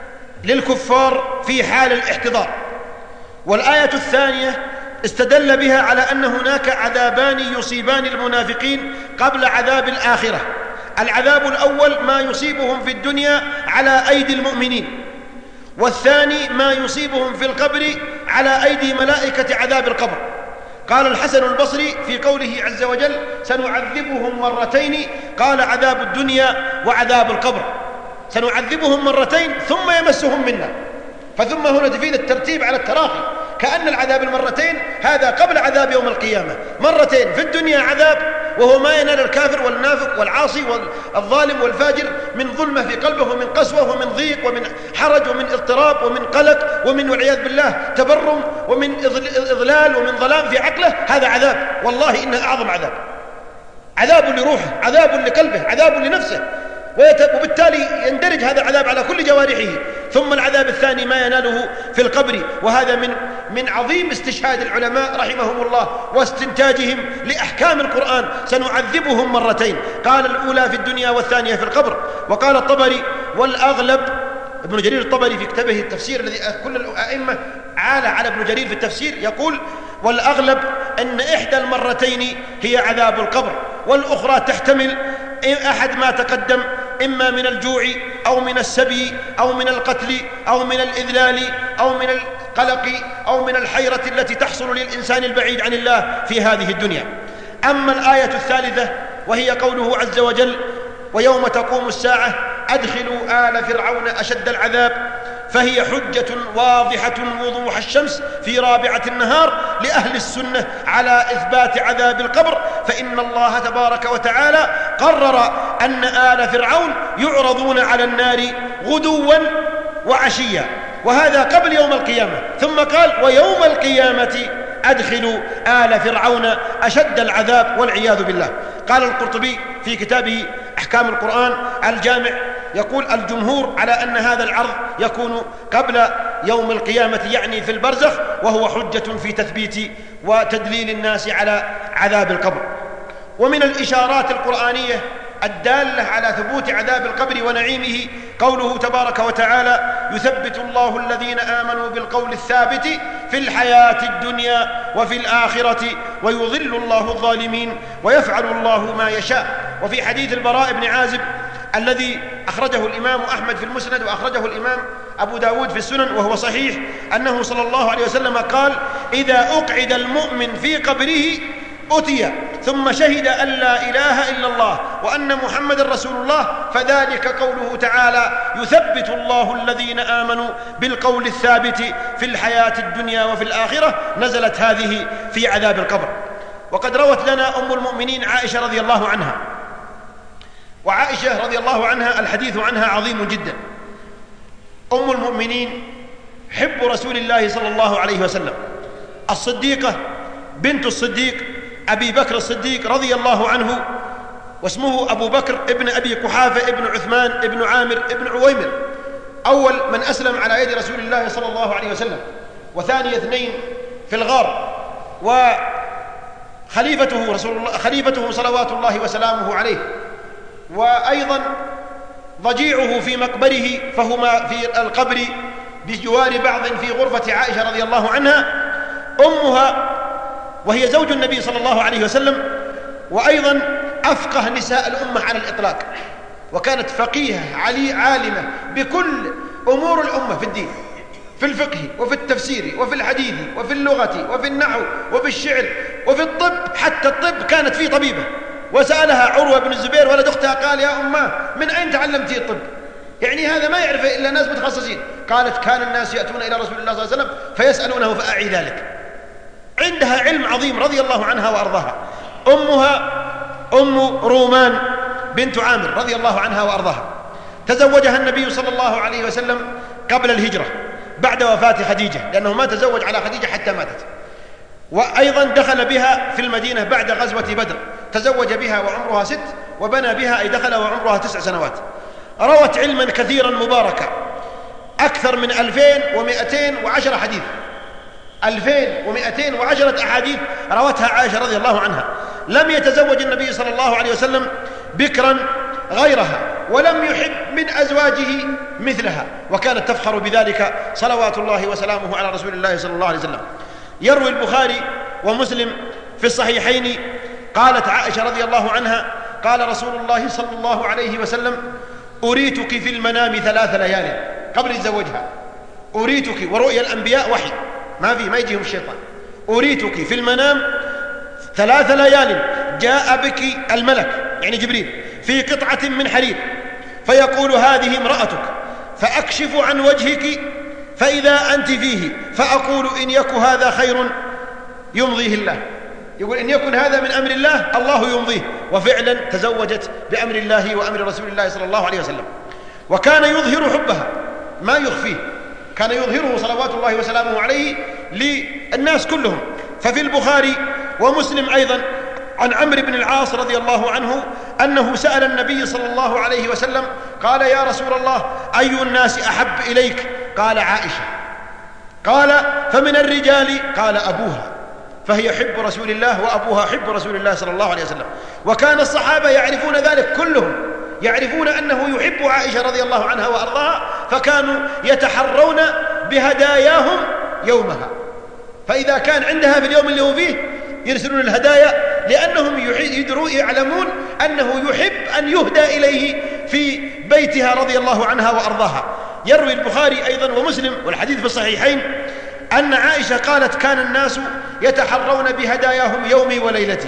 للكفار في حال الاحتضار، والآية الثانية استدل بها على أن هناك عذابان يصيبان المنافقين قبل عذاب الآخرة. العذاب الأول ما يصيبهم في الدنيا على أيدي المؤمنين، والثاني ما يصيبهم في القبر على أيدي ملائكة عذاب القبر. قال الحسن البصري في قوله عز وجل: سنعذبهم مرتين، قال: عذاب الدنيا وعذاب القبر، سنعذبهم مرتين ثم يمسهم منا. فثم هنا تفيد الترتيب على التراخي، كأن العذاب المرتين هذا قبل عذاب يوم القيامة، مرتين في الدنيا عذاب وهو ما ينال الكافر والنافق والعاصي والظالم والفاجر من ظلمة في قلبه ومن قسوة ومن ضيق ومن حرج ومن اضطراب ومن قلق ومن والعياذ بالله تبرم ومن إضلال ومن ظلام في عقله. هذا عذاب، والله إنه أعظم عذاب، عذاب لروحه، عذاب لقلبه، عذاب لنفسه، وبالتالي يندرج هذا العذاب على كل جوارحه. ثم العذاب الثاني ما يناله في القبر، وهذا من عظيم استشهاد العلماء رحمهم الله واستنتاجهم لأحكام القرآن: سنعذبهم مرتين، قال الأولى في الدنيا والثانية في القبر. وقال الطبري والأغلب، ابن جرير الطبري في كتابه التفسير الذي كل الأئمة عال على ابن جرير في التفسير، يقول: والأغلب أن إحدى المرتين هي عذاب القبر، والأخرى تحتمل أحد ما تقدم، إما من الجوع أو من السبي أو من القتل أو من الإذلال أو من القلق أو من الحيرة التي تحصل للإنسان البعيد عن الله في هذه الدنيا. أما الآية الثالثة وهي قوله عز وجل: ويوم تقوم الساعة أدخلوا آل فرعون أشد العذاب، فهي حجة واضحة وضوح الشمس في رابعة النهار لأهل السنة على إثبات عذاب القبر، فإن الله تبارك وتعالى قرر أن آل فرعون يعرضون على النار غدوا وعشيا، وهذا قبل يوم القيامة. ثم قال: ويوم القيامة أدخلوا آل فرعون أشد العذاب والعياذ بالله. قال القرطبي في كتابه أحكام القرآن الجامع، يقول: الجمهور على أن هذا العرض يكون قبل يوم القيامة، يعني في البرزخ، وهو حجة في تثبيت وتدليل الناس على عذاب القبر. ومن الإشارات القرآنية الدالة على ثبوت عذاب القبر ونعيمه قوله تبارك وتعالى: يثبت الله الذين آمنوا بالقول الثابت في الحياة الدنيا وفي الآخرة ويضل الله الظالمين ويفعل الله ما يشاء. وفي حديث البراء بن عازب الذي أخرجه الإمام أحمد في المسند وأخرجه الإمام أبو داود في السنن وهو صحيح، أنه صلى الله عليه وسلم قال: إذا أقعد المؤمن في قبره أتي ثم شهد أن لا إله إلا الله وأن محمد رسول الله، فذلك قوله تعالى: يثبت الله الذين آمنوا بالقول الثابت في الحياة الدنيا وفي الآخرة. نزلت هذه في عذاب القبر. وقد روت لنا أم المؤمنين عائشة رضي الله عنها، وعائشة رضي الله عنها الحديث عنها عظيم جدا. أم المؤمنين حب رسول الله صلى الله عليه وسلم، الصديقة بنت الصديق أبي بكر الصديق رضي الله عنه، واسمه أبو بكر ابن أبي قحافة ابن عثمان ابن عامر ابن عويمر، أول من أسلم على يد رسول الله صلى الله عليه وسلم، وثاني اثنين في الغار، وخليفته رسول الله خليفته صلوات الله وسلامه عليه، وأيضا ضجيعه في مقبره، فهما في القبر بجوار بعض في غرفة عائشة رضي الله عنها، أمها وهي زوج النبي صلى الله عليه وسلم، وأيضا أفقه نساء الأمة على الإطلاق، وكانت فقيهة عالمة بكل أمور الأمة في الدين، في الفقه وفي التفسير وفي الحديث وفي اللغة وفي النحو وفي الشعر وفي الطب، حتى الطب كانت فيه طبيبة. وسألها عروة بن الزبير ولد أختها قال: يا أماه من أين تعلمتي الطب؟ يعني هذا ما يعرفه إلا ناس متخصصين. قالت: كان الناس يأتون إلى رسول الله صلى الله عليه وسلم فيسألونه فأعي ذلك. عندها علم عظيم رضي الله عنها وأرضاها. أمها أم رومان بنت عامر رضي الله عنها وأرضاها، تزوجها النبي صلى الله عليه وسلم قبل الهجرة بعد وفاة خديجة، لأنه ما تزوج على خديجة حتى ماتت. وأيضا دخل بها في المدينة بعد غزوة بدر، تزوج بها وعمرها 6، وبنى بها أي دخل وعمرها 9 سنوات. روت علما كثيرا مباركا، أكثر من 2210 حديث، 2210 أحاديث روتها عائشة رضي الله عنها. لم يتزوج النبي صلى الله عليه وسلم بكرا غيرها، ولم يحب من أزواجه مثلها، وكانت تفخر بذلك صلوات الله وسلامه على رسول الله صلى الله عليه وسلم. يروي البخاري ومسلم في الصحيحين قالت عائشة رضي الله عنها: قال رسول الله صلى الله عليه وسلم: أريتك في المنام 3 ليال قبل تزوجها. أريتك، ورؤيا الأنبياء وحي، ما يجيهم الشيطان. أريتك في المنام 3 ليال جاء بك الملك يعني جبريل في قطعة من حرير، فيقول: هذه امرأتك، فأكشف عن وجهك فإذا أنت فيه، فأقول: إن يك هذا خير يمضيه الله. يقول: إن يكن هذا من أمر الله الله يمضيه. وفعلا تزوجت بأمر الله وأمر رسول الله صلى الله عليه وسلم. وكان يظهر حبها ما يخفيه، كان يظهره صلوات الله وسلامه عليه للناس كلهم. ففي البخاري ومسلم أيضا عن عمرو بن العاص رضي الله عنه أنه سأل النبي صلى الله عليه وسلم قال: يا رسول الله أي الناس أحب إليك؟ قال: عائشة. قال: فمن الرجال؟ قال: أبوها، فهي حب رسول الله وأبوها حب رسول الله صلى الله عليه وسلم. وكان الصحابة يعرفون ذلك كلهم، يعرفون أنه يحب عائشة رضي الله عنها وأرضاها، فكانوا يتحرون بهداياهم يومها. فإذا كان عندها في اليوم اللي هو فيه يرسلون الهدايا، لأنهم يعلمون أنه يحب أن يهدى إليه في بيتها رضي الله عنها وأرضاها. يروي البخاري أيضا ومسلم والحديث في الصحيحين أن عائشة قالت: كان الناس يتحرون بهداياهم يومي وليلتي،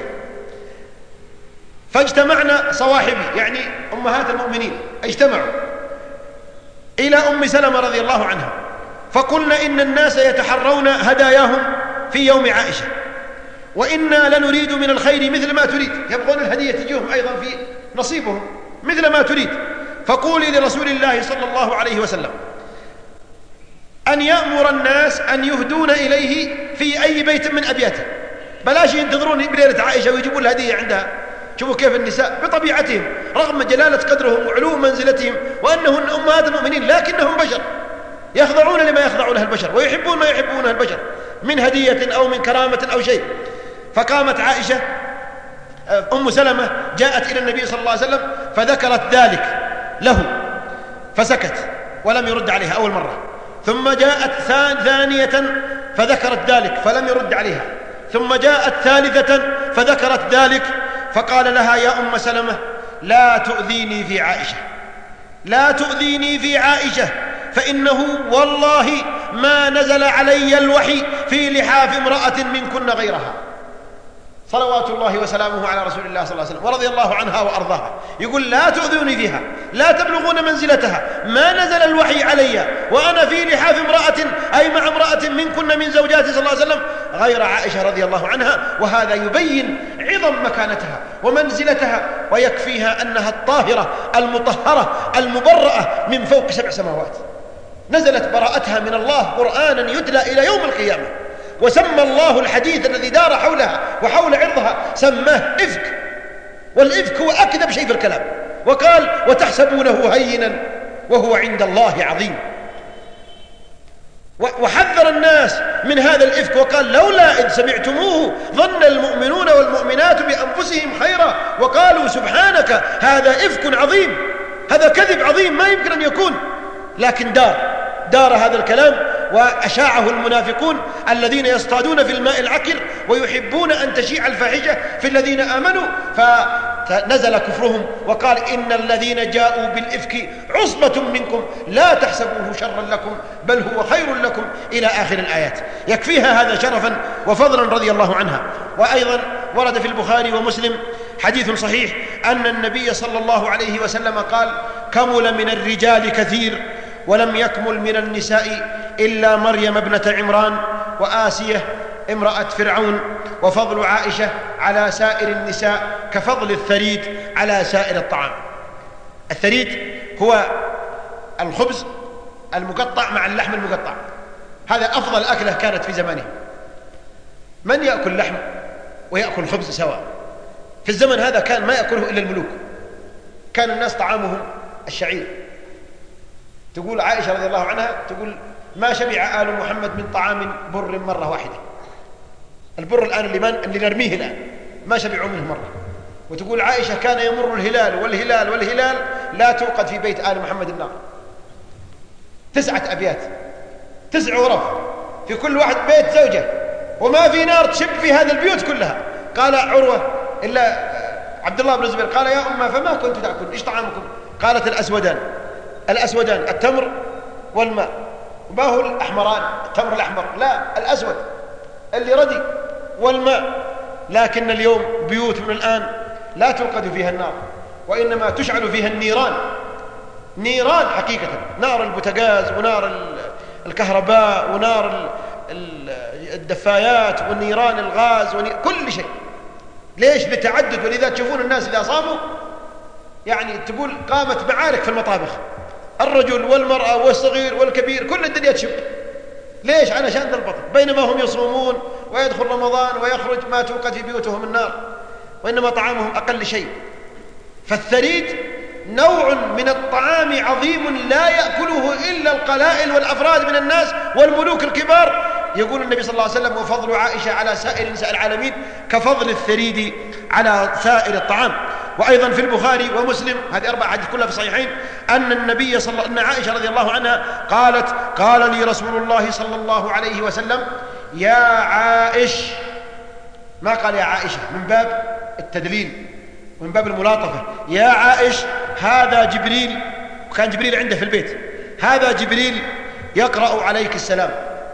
فاجتمعنا صواحبي يعني أمهات المؤمنين، اجتمعوا إلى أم سلمة رضي الله عنها، فقلنا: إن الناس يتحرون هداياهم في يوم عائشة، وإنا لنريد من الخير مثل ما تريد، يبغون الهدية تجيهم أيضا في نصيبهم مثل ما تريد. فقولي لرسول الله صلى الله عليه وسلم أن يأمر الناس أن يهدون إليه في أي بيت من أبياته، بلاش ينتظرون بليلة عائشة ويجيبون الهدية عندها. شوفوا كيف النساء بطبيعتهم رغم جلالة قدرهم وعلو منزلتهم وأنهن أمهات المؤمنين، لكنهم بشر يخضعون لما يخضع له البشر ويحبون ما يحبونه البشر من هدية أو من كرامة أو شيء. فقامت عائشة أم سلمة جاءت إلى النبي صلى الله عليه وسلم فذكرت ذلك له فسكت ولم يرد عليها أول مرة، ثم جاءت ثانية فذكرت ذلك فلم يرد عليها، ثم جاءت ثالثة فذكرت ذلك، فقال لها: يا أم سلمة لا تؤذيني في عائشة، لا تؤذيني في عائشة، فإنه والله ما نزل علي الوحي في لحاف امرأة منكن غيرها. صلوات الله وسلامه على رسول الله صلى الله عليه وسلم ورضي الله عنها وأرضاها. يقول: لا تؤذوني فيها، لا تبلغون منزلتها، ما نزل الوحي علي وأنا في لحاف امرأة أي مع امرأة منكن من زوجاتي صلى الله عليه وسلم غير عائشة رضي الله عنها. وهذا يبين عظم مكانتها ومنزلتها، ويكفيها أنها الطاهرة المطهرة المبرأة من فوق 7 سماوات، نزلت براءتها من الله قرآنا يتلى إلى يوم القيامة. وسمى الله الحديث الذي دار حولها وحول عرضها سماه إفك، والإفك هو أكذب شيء في الكلام، وقال وتحسبونه هينا وهو عند الله عظيم، وحذر الناس من هذا الإفك وقال لولا إذ سمعتموه ظن المؤمنون والمؤمنات بأنفسهم خيرا وقالوا سبحانك هذا إفك عظيم، هذا كذب عظيم ما يمكن أن يكون، لكن دار هذا الكلام وأشاعه المنافقون الذين يصطادون في الماء العكر ويحبون أن تشيع الفاحشة في الذين آمنوا، فنزل كفرهم وقال إن الذين جاءوا بالإفك عصبة منكم لا تحسبوه شرا لكم بل هو خير لكم إلى آخر الآيات. يكفيها هذا شرفا وفضلا رضي الله عنها. وأيضا ورد في البخاري ومسلم حديث صحيح أن النبي صلى الله عليه وسلم قال كمل من الرجال كثير ولم يكمل من النساء إلا مريم ابنة عمران وآسية امرأة فرعون، وفضل عائشة على سائر النساء كفضل الثريد على سائر الطعام. الثريد هو الخبز المقطع مع اللحم المقطع، هذا أفضل أكلة كانت في زمانه. من يأكل لحم ويأكل خبز سواء؟ في الزمن هذا كان ما يأكله إلا الملوك، كان الناس طعامهم الشعير. تقول عائشة رضي الله عنها تقول ما شبع آل محمد من طعام بر مرة واحدة. البر الآن اللي نرميه الآن ما شبعوا منه مرة. وتقول عائشة كان يمر الهلال والهلال والهلال لا توقد في بيت آل محمد النار. 9 أبيات 9 غرف في كل واحد بيت زوجة، وما في نار تشب في هذه البيوت كلها. قال عروة إلا عبد الله بن الزبير قال يا أمة فما كنت تأكل إيش طعامكم؟ قالت الأسودان التمر والماء. ما هو الأحمران التمر الأحمر؟ لا، الأسود اللي ردي والماء. لكن اليوم بيوت من الآن لا توقد فيها النار وإنما تشعل فيها نيران حقيقة، نار البوتاغاز ونار الكهرباء ونار الدفايات ونيران الغاز كل شيء. ليش؟ لتعدد. ولذا تشوفون الناس إذا صاموا يعني تقول قامت معارك في المطابخ، الرجل والمرأة والصغير والكبير كل الدنيا تشب. ليش؟ علشان ذا البطن. بينما هم يصومون ويدخل رمضان ويخرج ما توقد في بيوتهم النار، وإنما طعامهم أقل شيء. فالثريد نوع من الطعام عظيم لا يأكله إلا القلائل والأفراد من الناس والملوك الكبار. يقول النبي صلى الله عليه وسلم وفضل عائشة على سائر نساء العالمين كفضل الثريد على سائر الطعام. وأيضا في البخاري ومسلم، هذه 4 أحاديث كلها في الصحيحين، أن عائشة رضي الله عنها قالت قال لي رسول الله صلى الله عليه وسلم يا عائش، ما قال يا عائشة من باب التدليل ومن باب الملاطفة، يا عائش هذا جبريل، وكان جبريل عنده في البيت، هذا جبريل يقرأ عليك السلام.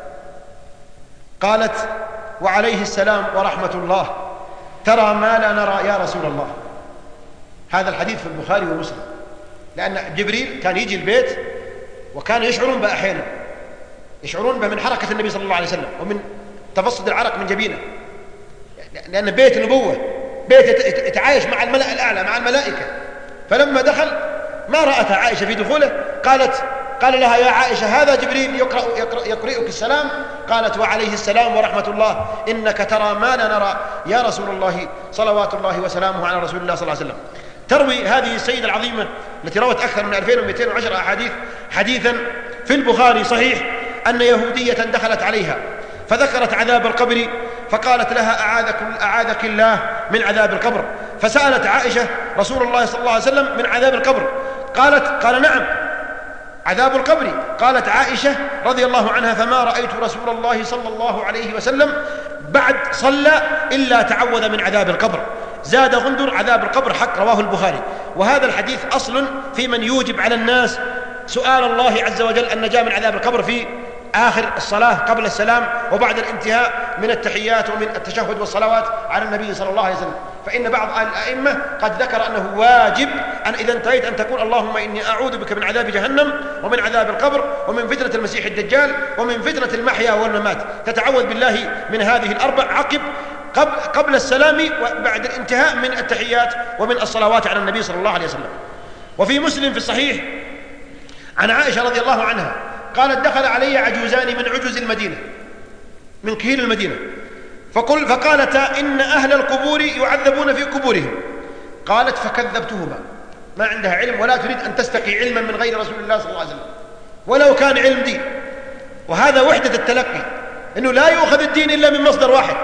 قالت وعليه السلام ورحمة الله، ترى ما لا نرى يا رسول الله. هذا الحديث في البخاري ومسلم، لأن جبريل كان يجي البيت وكان يشعرون به أحيانا، يشعرون به من حركة النبي صلى الله عليه وسلم ومن تفصد العرق من جبينه، لأن بيت النبوة بيت يتعايش مع الملأ الأعلى مع الملائكة. فلما دخل ما رأتها عائشة في دخوله قال لها يا عائشة هذا جبريل يقرئك السلام. قالت وعليه السلام ورحمة الله، إنك ترى ما لا نرى يا رسول الله صلوات الله وسلامه على رسول الله صلى الله عليه وسلم. تروي هذه السيدة العظيمة التي روت أكثر من 2210 أحاديث حديثا في البخاري صحيح أن يهودية دخلت عليها فذكرت عذاب القبر، فقالت لها أعاذك الله من عذاب القبر. فسألت عائشة رسول الله صلى الله عليه وسلم من عذاب القبر، قال نعم عذاب القبر. قالت عائشة رضي الله عنها فما رأيت رسول الله صلى الله عليه وسلم بعد صلى إلا تعوذ من عذاب القبر. زاد غندر عذاب القبر حق، رواه البخاري. وهذا الحديث أصل في من يوجب على الناس سؤال الله عز وجل النجاة من عذاب القبر في آخر الصلاة قبل السلام وبعد الانتهاء من التحيات ومن التشهد والصلوات على النبي صلى الله عليه وسلم. فإن بعض الأئمة قد ذكر أنه واجب أن إذا انتهيت أن تقول اللهم إني أعوذ بك من عذاب جهنم ومن عذاب القبر ومن فتنة المسيح الدجال ومن فتنة المحيا والممات. تتعوذ بالله من هذه الأربع قبل السلام وبعد الانتهاء من التحيات ومن الصلوات على النبي صلى الله عليه وسلم. وفي مسلم في الصحيح عن عائشة رضي الله عنها قالت دخل علي عجوزان من عجوز المدينة، من كهيل المدينة، فقالتا إن أهل القبور يعذبون في قبورهم. قالت فكذبتهما، ما عندها علم ولا تريد أن تستقي علما من غير رسول الله صلى الله عليه وسلم ولو كان علم دين. وهذا وحدة التلقي، أنه لا يؤخذ الدين إلا من مصدر واحد.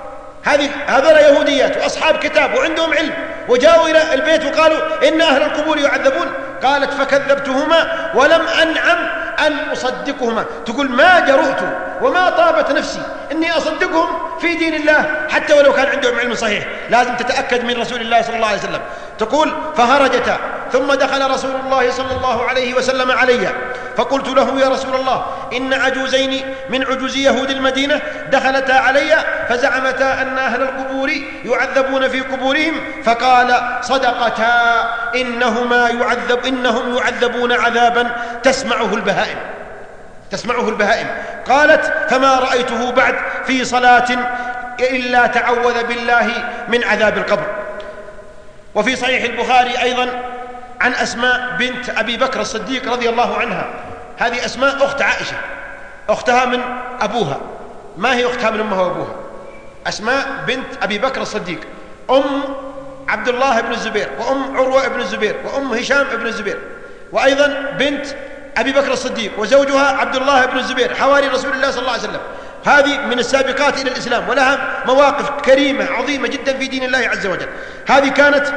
هذول يهوديات وأصحاب كتاب وعندهم علم، وجاءوا إلى البيت وقالوا إن أهل القبور يعذبون. قالت فكذبتهما ولم أنعم أن أصدقهما. تقول ما جرؤت وما طابت نفسي إني أصدقهم في دين الله حتى ولو كان عندهم علم صحيح، لازم تتأكد من رسول الله صلى الله عليه وسلم. تقول فهرجتا، ثم دخل رسول الله صلى الله عليه وسلم علي، فقلت له يا رسول الله إن عجوزين من عجوز يهود المدينة دخلتا علي فزعمتا أن أهل القبور يعذبون في قبورهم، فقال صدقتا إنهم يعذبون عذابا تسمعه البهائم. قالت فما رأيته بعد في صلاة إلا تعوذ بالله من عذاب القبر. وفي صحيح البخاري أيضا عن أسماء بنت أبي بكر الصديق رضي الله عنها. هذه أسماء أخت عائشة، أختها من أبوها، ما هي أختها من أمها وأبوها. أسماء بنت أبي بكر الصديق أم عبد الله بن الزبير، وأم عروة بن الزبير، وأم هشام بن الزبير، وأيضا بنت أبي بكر الصديق، وزوجها عبد الله بن الزبير حواري رسول الله صلى الله عليه وسلم. هذه من السابقات إلى الإسلام، ولها مواقف كريمة عظيمة جدا في دين الله عز وجل. هذه كانت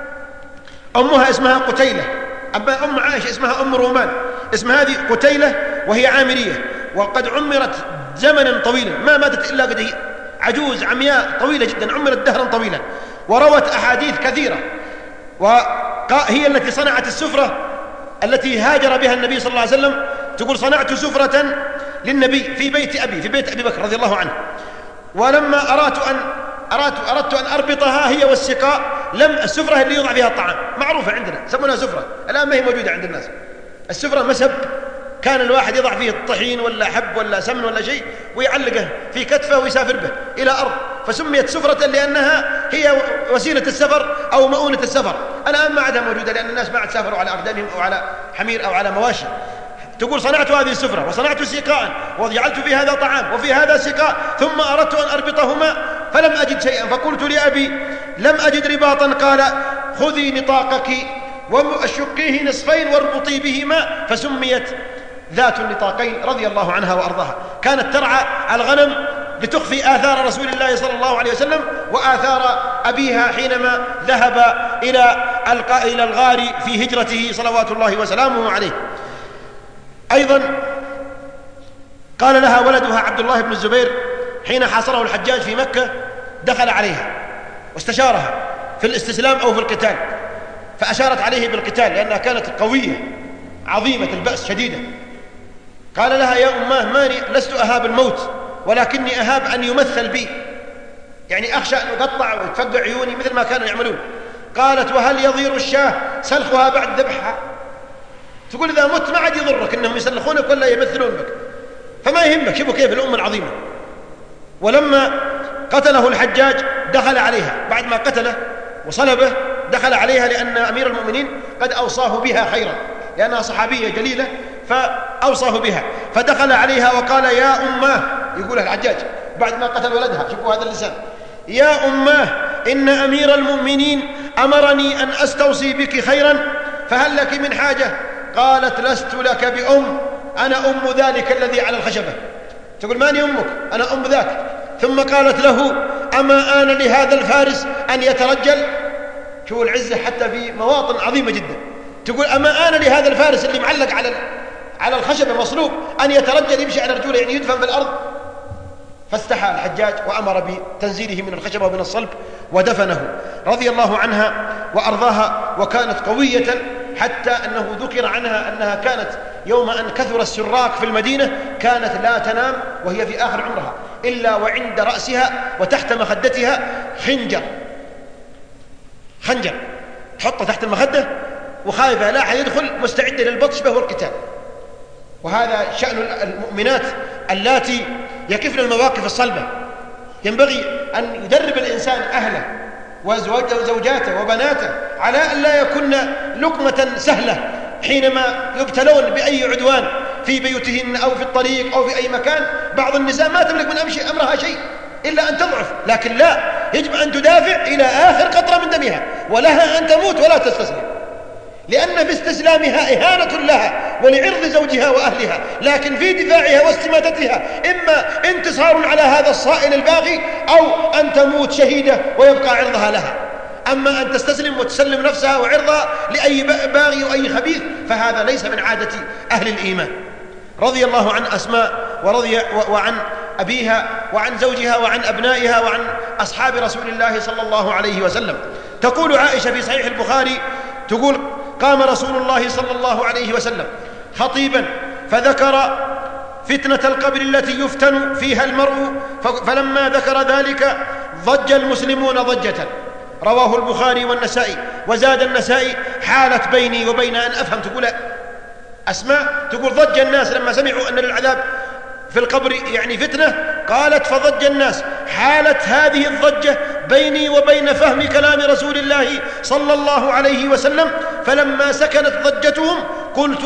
أمها اسمها قتيلة، أما أم عائشة اسمها أم رومان. اسم هذه قتيلة وهي عامرية، وقد عمرت زمنا طويلا، ما ماتت إلا قد هي عجوز عمياء طويلة جدا، عمرت دهرا طويلا، وروت أحاديث كثيرة، وهي التي صنعت السفرة التي هاجر بها النبي صلى الله عليه وسلم. تقول صنعت سفرة للنبي في بيت أبي بكر رضي الله عنه، ولما أردت أن أربطها هي والسقاء، السفرة اللي يوضع فيها الطعام معروفة عندنا، يسمونها سفرة، الآن ما هي موجودة عند الناس. السفرة مسب كان الواحد يضع فيه الطحين ولا حب ولا سمن ولا شيء ويعلقه في كتفه ويسافر به إلى أرض، فسميت سفرة لأنها هي وسيلة السفر أو مؤونة السفر. الآن ما عادها موجودة لأن الناس ما عاد سافروا على أقدامهم أو على حمير أو على مواشي. تقول صنعت هذه السفرة وصنعت سقاء وجعلت في هذا طعام وفي هذا سقاء، ثم أردت أن أربطهما فلم أجد شيئا، فقلت لأبي لم أجد رباطا. قال خذي نطاقك وشقيه نصفين واربطي بهما، فسميت ذات النطاقين رضي الله عنها وأرضاها. كانت ترعى الغنم لتخفي آثار رسول الله صلى الله عليه وسلم وآثار أبيها حينما ذهب إلى الغار في هجرته صلوات الله وسلامه عليه. أيضا قال لها ولدها عبد الله بن الزبير حين حاصره الحجاج في مكة، دخل عليها واستشارها في الاستسلام أو في القتال، فأشارت عليه بالقتال لأنها كانت قوية عظيمة البأس شديدة. قال لها يا أماه ماني لست أهاب الموت، ولكني أهاب أن يمثل بي، يعني أخشى أن أقطع ويتفقع عيوني مثل ما كانوا يعملون. قالت وهل يضير الشاة سلخها بعد ذبحها؟ تقول إذا مت ما عاد يضرك إنهم يسلخونك ولا يمثلون بك، فما يهمك. شوفوا كيف الأمة العظيمة. ولما قتله الحجاج دخل عليها بعد ما قتله وصلبه، دخل عليها لأن أمير المؤمنين قد أوصاه بها خيرا، لأنها صحابية جليلة فأوصاه بها. فدخل عليها وقال يا أماه، يقولها الحجاج بعد ما قتل ولدها، شوفوا هذا اللسان، يا أماه إن أمير المؤمنين أمرني أن أستوصي بك خيرا، فهل لك من حاجة؟ قالت لست لك بأم، أنا أم ذلك الذي على الخشبة. تقول ماني أمك، أنا أم ذاك. ثم قالت له أما آن لهذا الفارس أن يترجل؟ شو العزة حتى في مواطن عظيمة جدا. تقول أما آن لهذا الفارس اللي معلق على الخشبة مصلوب أن يترجل يمشي على رجوله، يعني يدفن في الأرض. فاستحى الحجاج وأمر بتنزيله من الخشبة ومن الصلب ودفنه رضي الله عنها وأرضاها. وكانت قوية حتى أنه ذكر عنها أنها كانت يوم أن كثر السراق في المدينة كانت لا تنام وهي في آخر عمرها إلا وعند رأسها وتحت مخدتها خنجر تحطه تحت المخدة، وخايفة لا أحد يدخل، مستعدة للبطش به والقتال. وهذا شأن المؤمنات اللاتي يكفن المواقف الصلبة. ينبغي أن يدرب الإنسان أهله وزوجاته وبناته على أن لا يكون لقمة سهلة حينما يبتلون بأي عدوان في بيوتهن أو في الطريق أو في أي مكان. بعض النساء ما تملك من أمرها شيء إلا أن تضعف، لكن لا، يجب أن تدافع إلى آخر قطرة من دمها، ولها أن تموت ولا تستسلم، لأن في استسلامها إهانة لها ولعرض زوجها وأهلها، لكن في دفاعها واستماتتها إما انتصار على هذا الصائل الباغي أو أن تموت شهيدة ويبقى عرضها لها. أما أن تستسلم وتسلم نفسها وعرضها لأي باغي وأي خبيث فهذا ليس من عادة أهل الإيمان. رضي الله عن أسماء وعن أبيها وعن زوجها وعن أبنائها وعن أصحاب رسول الله صلى الله عليه وسلم. تقول عائشة في صحيح البخاري، تقول: قام رسول الله صلى الله عليه وسلم خطيبا فذكر فتنة القبر التي يفتن فيها المرء، فلما ذكر ذلك ضج المسلمون ضجة. رواه البخاري والنسائي. وزاد النسائي: حالت بيني وبين أن أفهم. تقول أسماء، تقول: ضج الناس لما سمعوا أن للعذاب في القبر يعني فتنة، قالت: فضج الناس. حالت هذه الضجة بيني وبين فهم كلام رسول الله صلى الله عليه وسلم، فلما سكنت ضجتهم قلت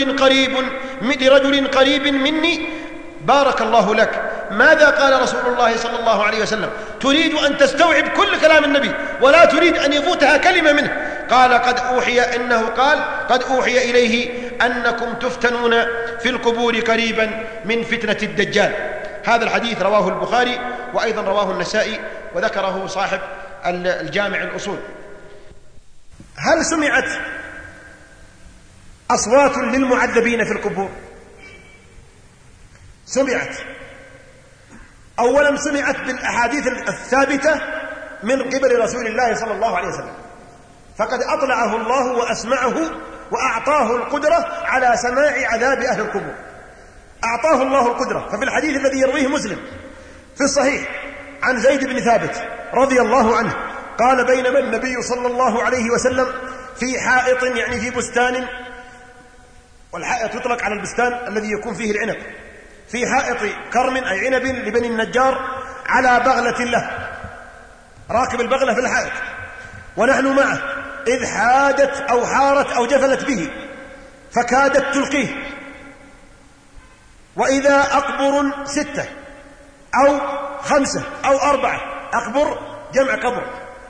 لرجل قريب مني: بارك الله لك، ماذا قال رسول الله صلى الله عليه وسلم؟ تريد أن تستوعب كل كلام النبي ولا تريد أن يفوتها كلمة منه. قال: قد أوحي إليه أنكم تفتنون في القبور قريبا من فتنة الدجال. هذا الحديث رواه البخاري وأيضا رواه النسائي وذكره صاحب الجامع الأصول. هل سمعت أصوات للمعذبين في القبور؟ سمعت. أولا سمعت بالأحاديث الثابتة من قبل رسول الله صلى الله عليه وسلم، فقد أطلعه الله وأسمعه وأعطاه القدرة على سماع عذاب أهل القبور، أعطاه الله القدرة. ففي الحديث الذي يرويه مسلم في الصحيح عن زيد بن ثابت رضي الله عنه قال: بينما النبي صلى الله عليه وسلم في حائط، يعني في بستان، والحائط يطلق على البستان الذي يكون فيه العنب، في حائط كرم أي عنب لبني النجار، على بغلة له، راكب البغلة في الحائط ونحن معه، إذ حادت أو حارت أو جفلت به فكادت تلقيه، وإذا أقبر 6 أو 5 أو 4. أقبر جمع قبر،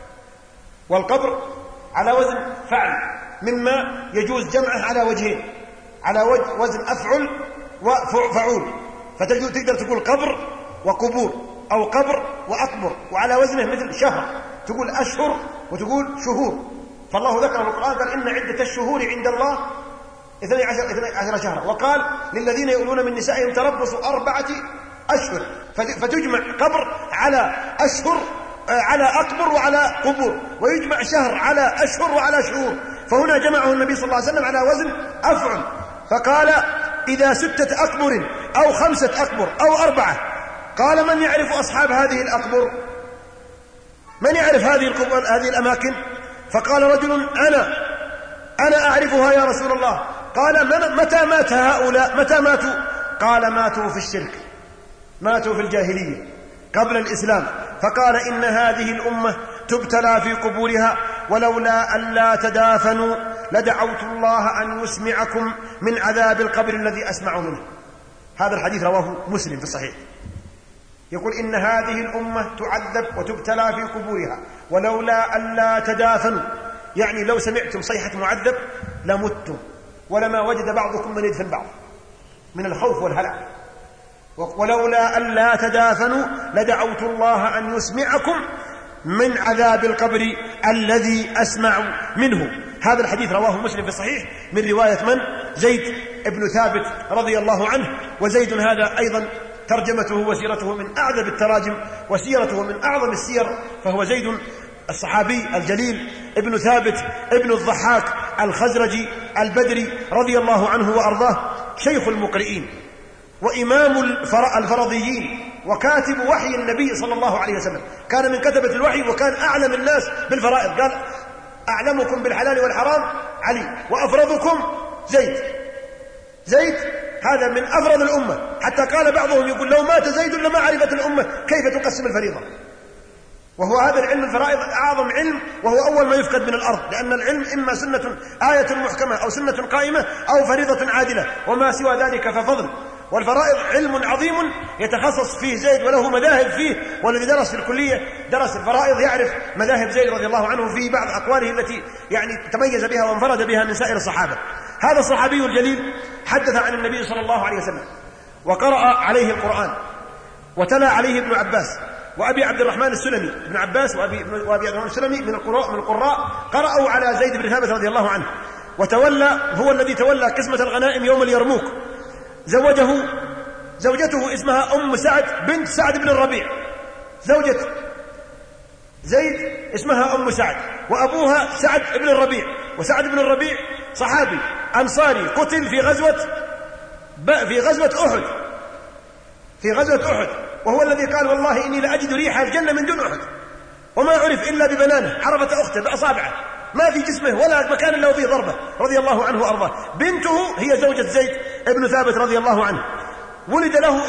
والقبر على وزن فعل، مما يجوز جمعه على وجهين، على وزن أفعل وفعول، فتقدر تقول قبر وقبور أو قبر وأقبر، وعلى وزنه مثل شهر، تقول أشهر وتقول شهور. فالله ذكر في القرآن قال: إن عدة الشهور عند الله 12 شهرا، وقال: للذين يؤلون من نسائهم تربصوا 4 أشهر، فتجمع قبر على أشهر على أقبر وعلى قبور، ويجمع شهر على أشهر وعلى شهور. فهنا جمعه النبي صلى الله عليه وسلم على وزن أفعل، فقال: إذا 6 أقبر أو 5 أقبر أو 4. قال: من يعرف أصحاب هذه الأقبر؟ من يعرف هذه الأماكن؟ فقال رجل: أنا أعرفها يا رسول الله. قال: متى مات هؤلاء؟ متى ماتوا؟ قال: ماتوا في الشرك، ماتوا في الجاهلية قبل الإسلام. فقال: إن هذه الأمة تبتلى في قبورها، ولولا أن لا تدافنوا لدعوت الله أن يسمعكم من عذاب القبر الذي أسمع منه. هذا الحديث رواه مسلم في الصحيح، يقول: إن هذه الأمة تعذب وتبتلى في قبورها، ولولا أن لا تدافنوا، يعني لو سمعتم صيحة معذب لمتم، ولما وجد بعضكم من يدفن بعض من الخوف والهلع. ولولا أن لا تدافنوا لدعوت الله أن يسمعكم من عذاب القبر الذي أسمع منه. هذا الحديث رواه مسلم في الصحيح من رواية من؟ زيد ابن ثابت رضي الله عنه. وزيد هذا أيضا ترجمته وسيرته من أعذب التراجم وسيرته من أعظم السير، فهو زيد الصحابي الجليل ابن ثابت ابن الضحاك الخزرجي البدري رضي الله عنه وأرضاه، شيخ المقرئين وإمام الفرضيين وكاتب وحي النبي صلى الله عليه وسلم، كان من كتبة الوحي وكان أعلم الناس بالفرائض. قال: أعلمكم بالحلال والحرام علي، وأفرضكم زيد هذا من أفرض الأمة، حتى قال بعضهم يقول: لو مات زيد لما عرفت الأمة كيف تقسم الفريضة. وهو هذا العلم الفرائض أعظم علم، وهو أول ما يفقد من الأرض، لأن العلم إما سنة آية محكمة أو سنة قائمة أو فريضة عادلة، وما سوى ذلك ففضل. والفرائض علم عظيم يتخصص فيه زيد وله مذاهب فيه، والذي درس في الكلية درس الفرائض يعرف مذاهب زيد رضي الله عنه في بعض أقواله التي يعني تميز بها وانفرد بها من سائر الصحابة. هذا الصحابي الجليل حدث عن النبي صلى الله عليه وسلم، وقرأ عليه القرآن، وتلا عليه ابن عباس وأبي عبد الرحمن السلمي. ابن عباس وأبي عبد الرحمن السلمي من القراء قرأوا على زيد بن ثابت رضي الله عنه، وتولى هو الذي تولى قسمة الغنائم يوم اليرموك. زوجته اسمها أم سعد بنت سعد بن الربيع، زوجة زيد اسمها أم سعد، وأبوها سعد بن الربيع، وسعد بن الربيع صحابي أنصاري قتل في غزوة أحد، وهو الذي قال والله إني لأجد ريح الجنة من دون أحد، وما عرف إلا ببنانه، عرفت أخته بأصابعه، ما في جسمه ولا مكان له فيه ضربة، رضي الله عنه وأرضاه. بنته هي زوجة زيد ابن ثابت رضي الله عنه. ولد له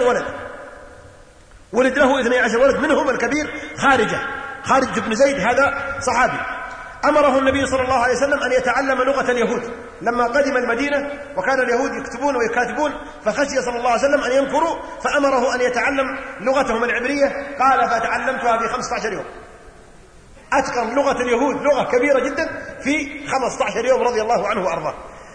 12 ولد، منهم الكبير خارجة بن زيد، هذا صحابي. أمره النبي صلى الله عليه وسلم أن يتعلم لغة اليهود لما قدم المدينة، وكان اليهود يكتبون ويكاتبون، فخشي صلى الله عليه وسلم أن ينكروا، فأمره أن يتعلم لغتهم العبرية. قال فتعلمتها في 15 يوم. أتقن لغة اليهود، لغة كبيرة جدا، في 15 يوم رضي الله عنه وأرضاه.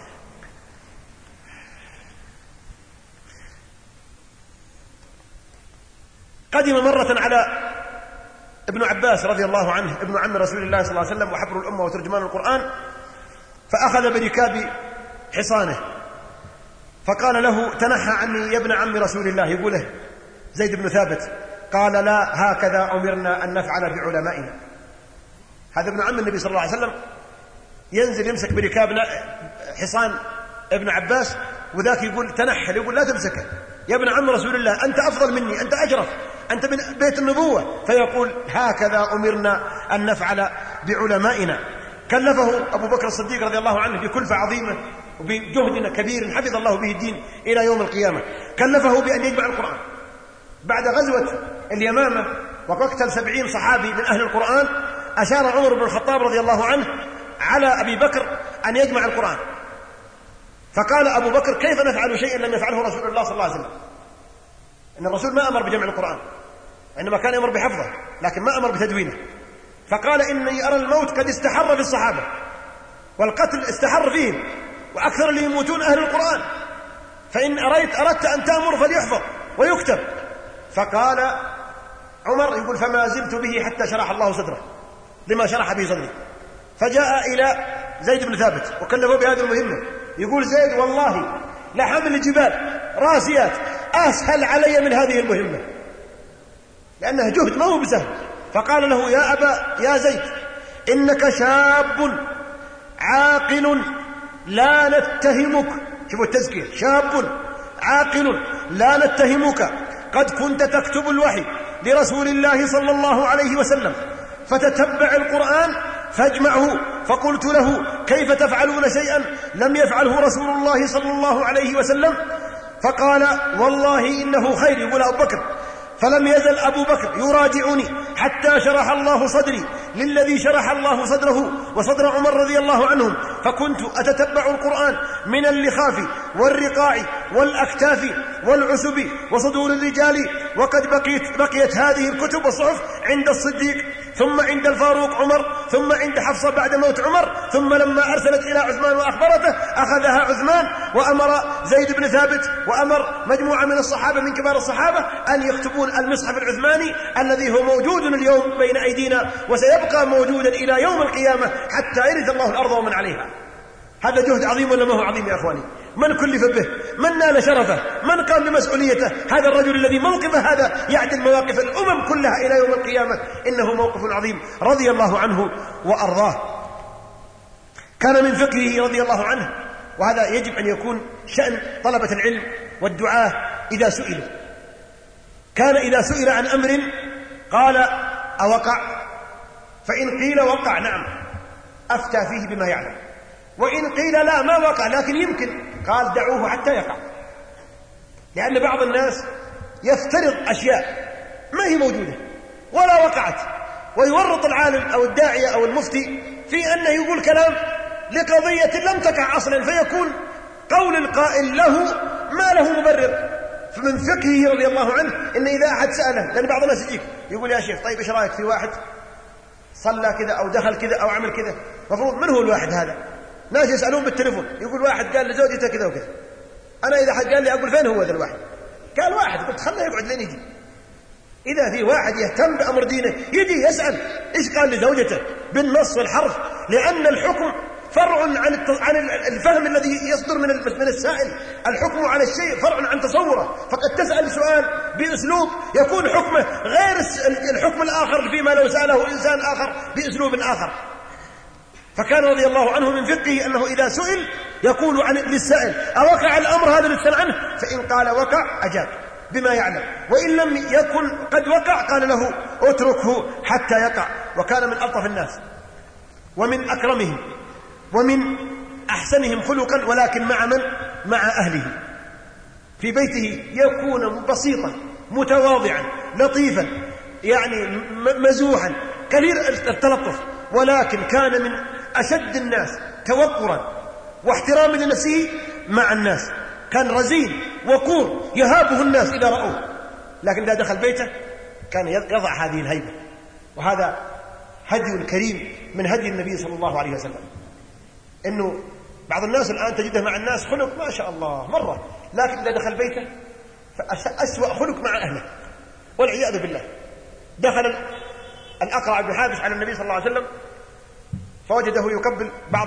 قدم مرة على ابن عباس رضي الله عنه ابن عم رسول الله صلى الله عليه وسلم وحبر الأمة وترجمان القرآن، فأخذ بركاب حصانه فقال له تنحى عني يا ابن عم رسول الله، يقوله زيد بن ثابت. قال لا، هكذا أمرنا أن نفعل بعلمائنا. هذا ابن عم النبي صلى الله عليه وسلم ينزل يمسك بركاب حصان ابن عباس، وذاك يقول تنحل، يقول لا تمسكه يا ابن عم رسول الله، أنت أفضل مني، أنت أشرف، أنت من بيت النبوة. فيقول هكذا أمرنا أن نفعل بعلمائنا. كلفه أبو بكر الصديق رضي الله عنه بكلفة عظيمة وبجهد كبير حفظ الله به الدين إلى يوم القيامة. كلفه بأن يجمع القرآن بعد غزوة اليمامة وقتل 70 صحابي من أهل القرآن. أشار عمر بن الخطاب رضي الله عنه على أبي بكر أن يجمع القرآن، فقال أبو بكر كيف نفعل شيئا لم يفعله رسول الله صلى الله عليه وسلم؟ إن الرسول ما أمر بجمع القرآن، إنما كان يأمر بحفظه لكن ما أمر بتدوينه. فقال إني أرى الموت قد استحر في الصحابة، والقتل استحر فيهم، وأكثر اللي يموتون أهل القرآن، فإن أردت أن تأمر فليحفظ ويكتب. فقال عمر يقول فما زلت به حتى شرح الله صدره لما شرح به صدره. فجاء إلى زيد بن ثابت وكلفه بهذه المهمة. يقول زيد والله لحمل الجبال راسيات أسهل علي من هذه المهمة، لأنها جهد ما هو بسهل. فقال له يا زيد إنك شاب عاقل لا نتهمك. شوفوا التزكية، شاب عاقل لا نتهمك، قد كنت تكتب الوحي لرسول الله صلى الله عليه وسلم فتتبع القرآن فاجمعه. فقلت له كيف تفعلون شيئا لم يفعله رسول الله صلى الله عليه وسلم؟ فقال والله إنه خير. يقول أبو بكر فلم يزل أبو بكر يراجعني حتى شرح الله صدري للذي شرح الله صدره وصدر عمر رضي الله عنهم، فكنت أتتبع القرآن من اللخاف والرقاع والأكتاف والعسب وصدور الرجال، وقد بقيت هذه الكتب والصحف عند الصديق، ثم عند الفاروق عمر، ثم عند حفصة بعد موت عمر، ثم لما أرسلت إلى عثمان وأخبرته أخذها عثمان وأمر زيد بن ثابت وأمر مجموعة من الصحابة من كبار الصحابة أن يكتبون المصحف العثماني الذي هو موجود اليوم بين أيدينا وسيبقى موجودا إلى يوم القيامة حتى يرث الله الأرض ومن عليها. هذا جهد عظيم ولا ما هو عظيم يا أخواني؟ من كلف به؟ من نال شرفه؟ من قام بمسؤوليته؟ هذا الرجل الذي موقفه هذا يعدل مواقف الأمم كلها إلى يوم القيامة، إنه موقف عظيم رضي الله عنه وأرضاه. كان من فقهه رضي الله عنه، وهذا يجب أن يكون شأن طلبة العلم والدعاة إذا سئلوا، كان إذا سئل عن أمر قال أوقع؟ فإن قيل وقع نعم أفتى فيه بما يعلم، وإن قيل لا ما وقع لكن يمكن، قال دعوه حتى يقع. لأن بعض الناس يفترض أشياء ما هي موجودة ولا وقعت، ويورط العالم أو الداعية أو المفتي في أنه يقول كلام لقضية لم تقع أصلا، فيكون قول القائل له ما له مبرر. فمن فقهه رضي الله عنه إن إذا أحد سأله، لأن بعض الناس يجيك يقول يا شيخ طيب إيش رأيك في واحد صلى كذا أو دخل كذا أو عمل كذا، مفروض من هو الواحد هذا؟ ناس يسألون بالتليفون يقول واحد قال لزوجته كذا وكذا، أنا إذا حد قال لي أقول فين هو ذا الواحد؟ قال واحد، قلت خلنا يقعد لين يجي. إذا في واحد يهتم بأمر دينه يجي يسأل إيش قال لزوجته بالنص والحرف، لأن الحكم فرع عن الفهم الذي يصدر من السائل. الحكم على الشيء فرع عن تصوره، فقد تسأل سؤال بأسلوب يكون حكمه غير الحكم الآخر فيما لو سأله إنسان آخر بأسلوب آخر. فكان رضي الله عنه من فقهه أنه إذا سئل يقول للسائل أوقع الأمر هذا للسأل عنه؟ فإن قال وقع أجاب بما يعلم، وإن لم يكن قد وقع قال له اتركه حتى يقع. وكان من ألطف الناس ومن أكرمهم ومن أحسنهم خلقا، ولكن مع من؟ مع أهله. في بيته يكون بسيطا متواضعا لطيفا، يعني مزوحا كثير التلطف، ولكن كان من أشد الناس توقرا واحتراما لنفسه مع الناس. كان رزين وقور يهابه الناس إذا رأوه، لكن إذا دخل بيته كان يضع هذه الهيبة. وهذا هدي كريم من هدي النبي صلى الله عليه وسلم. إنه بعض الناس الآن تجده مع الناس خلق ما شاء الله مرة، لكن إذا دخل بيته فأسوأ خلق مع أهله والعياذ بالله. دخل الأقرع بن حابس على النبي صلى الله عليه وسلم فوجده يقبل بعض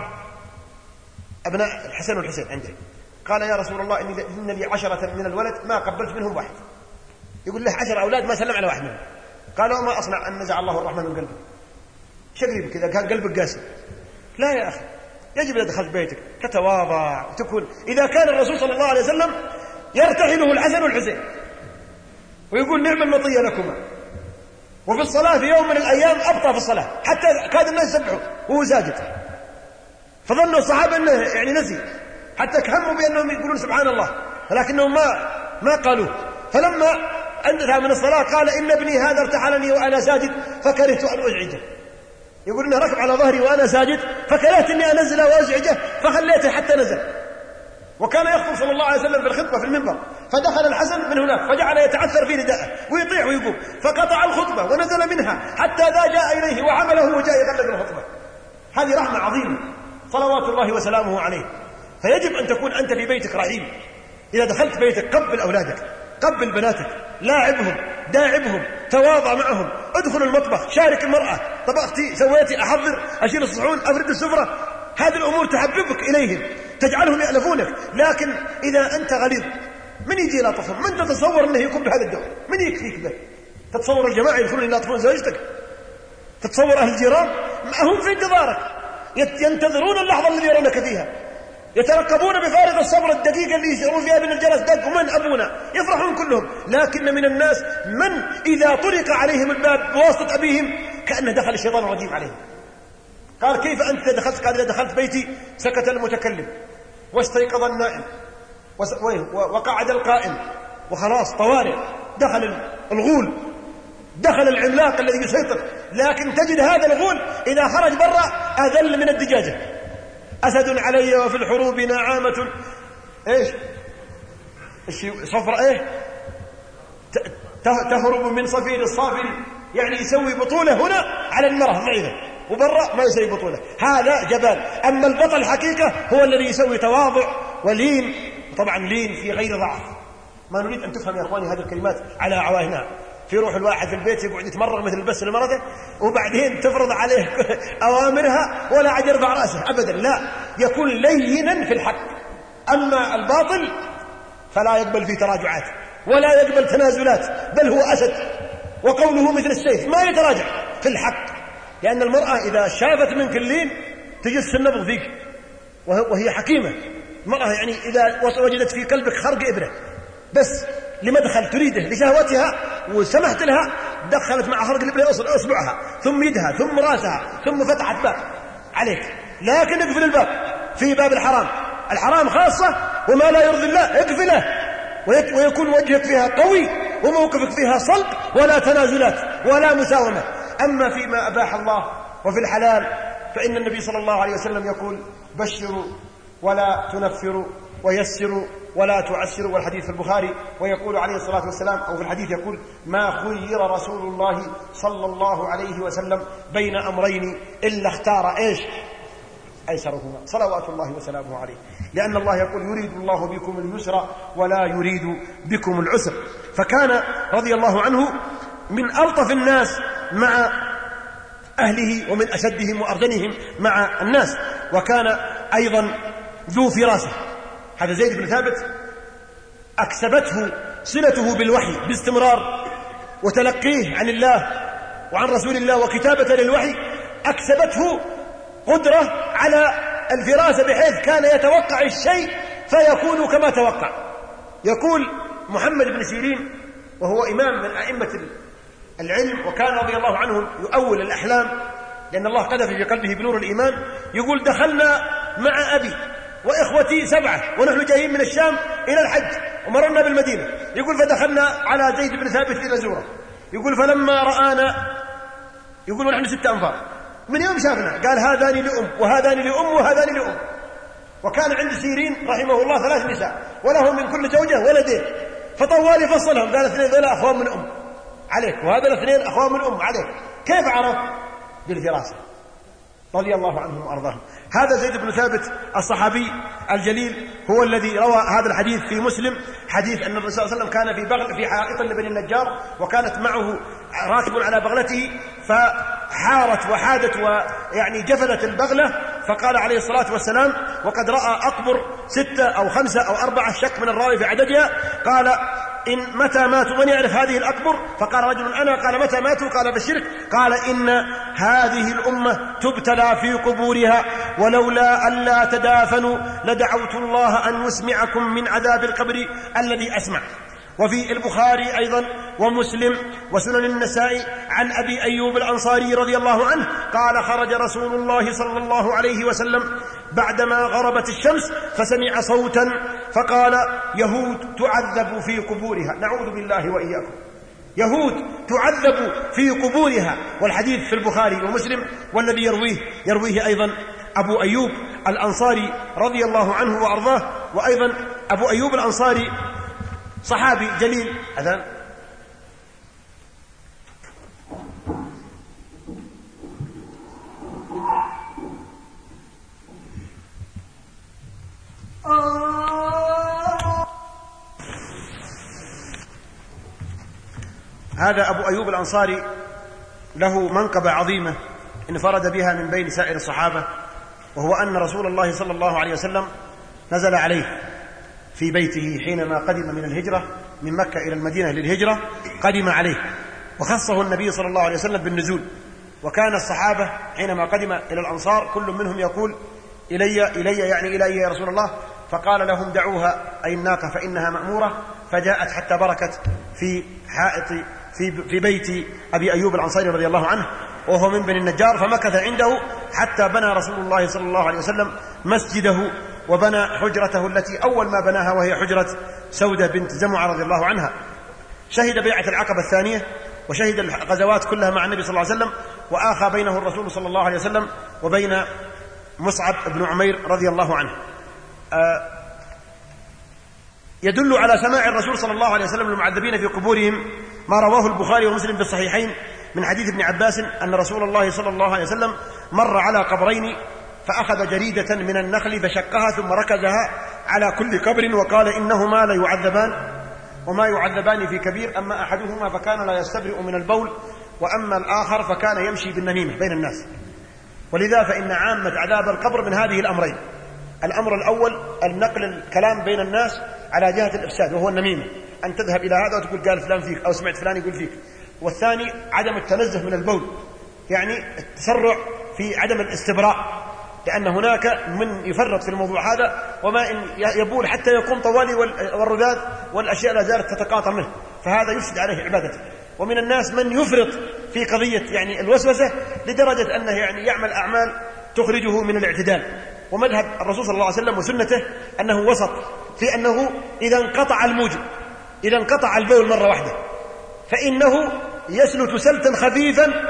أبناء الحسن والحسين عنده. قال يا رسول الله إن لي 10 من الولد ما قبلت منهم واحد. يقول له 10 أولاد ما سلم على واحد منهم. قال وما أصنع أن نزع الله الرحمن من قلبه؟ شقريب كذا قال قلبك قاسي. لا يا أخي، يجب إذا دخلت بيتك تتواضع وتكون. إذا كان الرسول صلى الله عليه وسلم يرتحله الحسن والحسين ويقول نعم المطية لكما، وفي الصلاة في يوم من الأيام أبطأ في الصلاة حتى كاد الناس يسبحوا وهو ساجد، فظنوا الصحابة أنه يعني نسي، حتى كهموا بأنهم يقولون سبحان الله، ولكنهم ما قالوه. فلما انتهى من الصلاة قال إن ابني هذا ارتحلني وأنا ساجد فكرهت أن أزعجه. يقول إنه ركب على ظهري وأنا ساجد فكرهت أني أنزل وأزعجه فخليته حتى نزل. وكان يخطب صلى الله عليه وسلم في الخطبة في المنبر، فدخل الحسن من هناك فجعل يتعثر في رداءه ويطيع ويقوم، فقطع الخطبة ونزل منها حتى ذا جاء إليه وحمله وجاء يغلق الخطبة. هذه رحمة عظيمة صلوات الله وسلامه عليه. فيجب أن تكون أنت في بيتك رحيم. إذا دخلت بيتك قبل أولادك، قبل بناتك، لاعبهم، داعبهم، تواضع معهم، ادخل المطبخ، شارك المرأة، طبختي، سويتي، أحضر، أشيل الصحون، أفرد السفرة. هذه الأمور تحببك إليهم، تجعلهم يألفونك. لكن إذا أنت غليظ من يجي يلاطفهم؟ من تتصور أنه يكون بهذا الدور؟ من يكفيك به؟ تتصور الجماعة يدخلون يلاطفون زوجتك؟ تتصور أهل الجيران هم في انتظارك، ينتظرون اللحظة التي يرونك فيها، يترقبون بفارغ الصبر الدقيقة اللي يشعرون فيها بأن الجرس دق ومن أبونا، يفرحون كلهم. لكن من الناس من إذا طرق عليهم الباب بواسطة أبيهم كأنه دخل الشيطان الرجيم عليهم. قال كيف أنت إذا دخلت؟ قال إذا دخلت بيتي سكت المتكلم واستيقظ النائم وقعد القائم وخلاص طوارئ، دخل الغول، دخل العملاق الذي يسيطر. لكن تجد هذا الغول إذا خرج برا أذل من الدجاجة. أسد علي وفي الحروب نعامة إيش صفر إيه تهرب من صفير الصافر، يعني يسوي بطولة هنا على المرأة ضعيفة وبرا ما يسوي بطولة، هذا جبان. أما البطل حقيقة هو الذي يسوي تواضع ولين، طبعا لين في غير ضعف. ما نريد أن تفهم يا أخواني هذه الكلمات على عواهنها. في روح الواحد في البيت يقعد يتمرغ مثل البس لمرته وبعدين تفرض عليه أوامرها ولا عاد يرفع رأسه أبدا، لا، يكون لينا في الحق. أما الباطل فلا يقبل فيه تراجعات ولا يقبل تنازلات، بل هو أسد وقوله مثل السيف ما يتراجع في الحق. لأن المرأة إذا شافت منك اللين تجس النبض فيك، وهي حكيمة. المرأة يعني إذا وجدت في قلبك خرق إبرة بس لمدخل تريده لشهوتها وسمحت لها، دخلت مع خرق الإبرة أصبعها ثم يدها ثم راسها ثم فتحت باب عليك. لكن اقفل الباب في باب الحرام خاصة، وما لا يرضي الله اقفله، ويكون وجهك فيها قوي وموقفك فيها صلب ولا تنازلات ولا مساومة. أما فيما أباح الله وفي الحلال فإن النبي صلى الله عليه وسلم يقول: بشروا ولا تنفروا ويسروا ولا تعسروا، والحديث في البخاري. ويقول عليه الصلاة والسلام، أو في الحديث يقول: ما خير رسول الله صلى الله عليه وسلم بين أمرين إلا اختار إيش؟ أيسرهما، صلوات الله وسلامه عليه، لأن الله يقول: يريد الله بكم اليسر ولا يريد بكم العسر. فكان رضي الله عنه من ألطف الناس مع أهله ومن أشدهم وأرجنهم مع الناس. وكان أيضا ذو فراسة. هذا زيد بن ثابت أكسبته صلته بالوحي باستمرار، وتلقيه عن الله وعن رسول الله وكتابة للوحي، أكسبته قدرة على الفراسة، بحيث كان يتوقع الشيء فيكون كما توقع. يقول محمد بن سيرين، وهو إمام من أئمة العلم، وكان رضي الله عنه يؤول الأحلام لأن الله قذف في قلبه بنور الإيمان، يقول: دخلنا مع أبي وإخوتي 7 ونحن جايين من الشام إلى الحج ومررنا بالمدينة، يقول: فدخلنا على زيد بن ثابت لنزوره، يقول: فلما رآنا، يقول: ونحن 6 أنفار، من يوم شافنا قال: هذان لأم وهذان لأم وهذان لأم. وكان عند سيرين رحمه الله 3 نساء وله من كل زوجة ولدين، فطوالي فصلهم، قال: 2 ذولا أخوان من أم عليك، وهذا 2 أخوان من أم عليك. كيف عرف؟ بالفراسة، رضي الله عنهم وأرضاهم. هذا زيد بن ثابت الصحابي الجليل هو الذي روى هذا الحديث في مسلم، حديث أن الرسول صلى الله عليه وسلم كان في حائط لبني النجار، وكانت معه راكب على بغلته، فحارت وحادت ويعني جفلت البغلة، فقال عليه الصلاة والسلام، وقد رأى أقبر 6 أو 5 أو 4، شك من الراوي في عددها، قال: إن متى ماتوا من يعرف هذه الأكبر؟ فقال رجل: أنا. قال: متى ماتوا؟ قال: بالشرك. قال: إن هذه الأمة تبتلى في قبورها، ولولا ألا تدافنوا لدعوت الله أن يسمعكم من عذاب القبر الذي أسمع. وفي البخاري أيضا ومسلم وسنن النسائي عن أبي أيوب الأنصاري رضي الله عنه قال: خرج رسول الله صلى الله عليه وسلم بعدما غربت الشمس فسمع صوتا فقال: يهود تعذب في قبورها. نعوذ بالله وإياكم، يهود تعذب في قبورها. والحديث في البخاري ومسلم، والذي يرويه أيضا أبو أيوب الأنصاري رضي الله عنه وأرضاه. وأيضا أبو أيوب الأنصاري صحابي جليل. أذان. هذا أبو أيوب الأنصاري له منقبة عظيمة انفرد بها من بين سائر الصحابة، وهو أن رسول الله صلى الله عليه وسلم نزل عليه في بيته حينما قدم من الهجرة من مكة إلى المدينة للهجرة، قدم عليه وخصه النبي صلى الله عليه وسلم بالنزول. وكان الصحابة حينما قدم إلى الأنصار كل منهم يقول: إلي يعني إلي يا رسول الله. فقال لهم: دعوها أي الناقة فإنها مأمورة. فجاءت حتى بركت في حائط في بيت أبي أيوب الأنصاري رضي الله عنه، وهو من بني النجار، فمكث عنده حتى بنى رسول الله صلى الله عليه وسلم مسجده، وبنى حجرته التي أول ما بناها، وهي حجرة سودة بنت زمعة رضي الله عنها. شهد بيعة العقبة الثانية، وشهد الغزوات كلها مع النبي صلى الله عليه وسلم، وآخى بينه الرسول صلى الله عليه وسلم وبين مصعب بن عمير رضي الله عنه. يدل على سماع الرسول صلى الله عليه وسلم للمعذبين في قبورهم ما رواه البخاري ومسلم في الصحيحين من حديث ابن عباس أن رسول الله صلى الله عليه وسلم مر على قبرين فأخذ جريدة من النخل فشقها ثم ركزها على كل قبر وقال: إنهما لا يعذبان وما يعذبان في كبير، أما أحدهما فكان لا يستبرئ من البول، وأما الآخر فكان يمشي بالنميمة بين الناس. ولذا فإن عامة عذاب القبر من هذه الأمرين: الأمر الأول النقل الكلام بين الناس على جهة الإفساد وهو النميمة، أن تذهب إلى هذا وتقول قال فلان فيك أو سمعت فلان يقول فيك. والثاني عدم التنزه من البول، يعني التسرع في عدم الاستبراء، لأن هناك من يفرط في الموضوع هذا، وما إن يبول حتى يقوم طوالي والرذاذ والأشياء لا زالت تتقاطع منه، فهذا يفسد عليه عبادته. ومن الناس من يفرط في قضية يعني الوسوسة لدرجة أنه يعني يعمل أعمال تخرجه من الاعتدال. ومذهب الرسول صلى الله عليه وسلم وسنته أنه وسط في أنه إذا انقطع الموجب، إذا انقطع البول مرة واحدة، فإنه يسلت سلتا خفيفا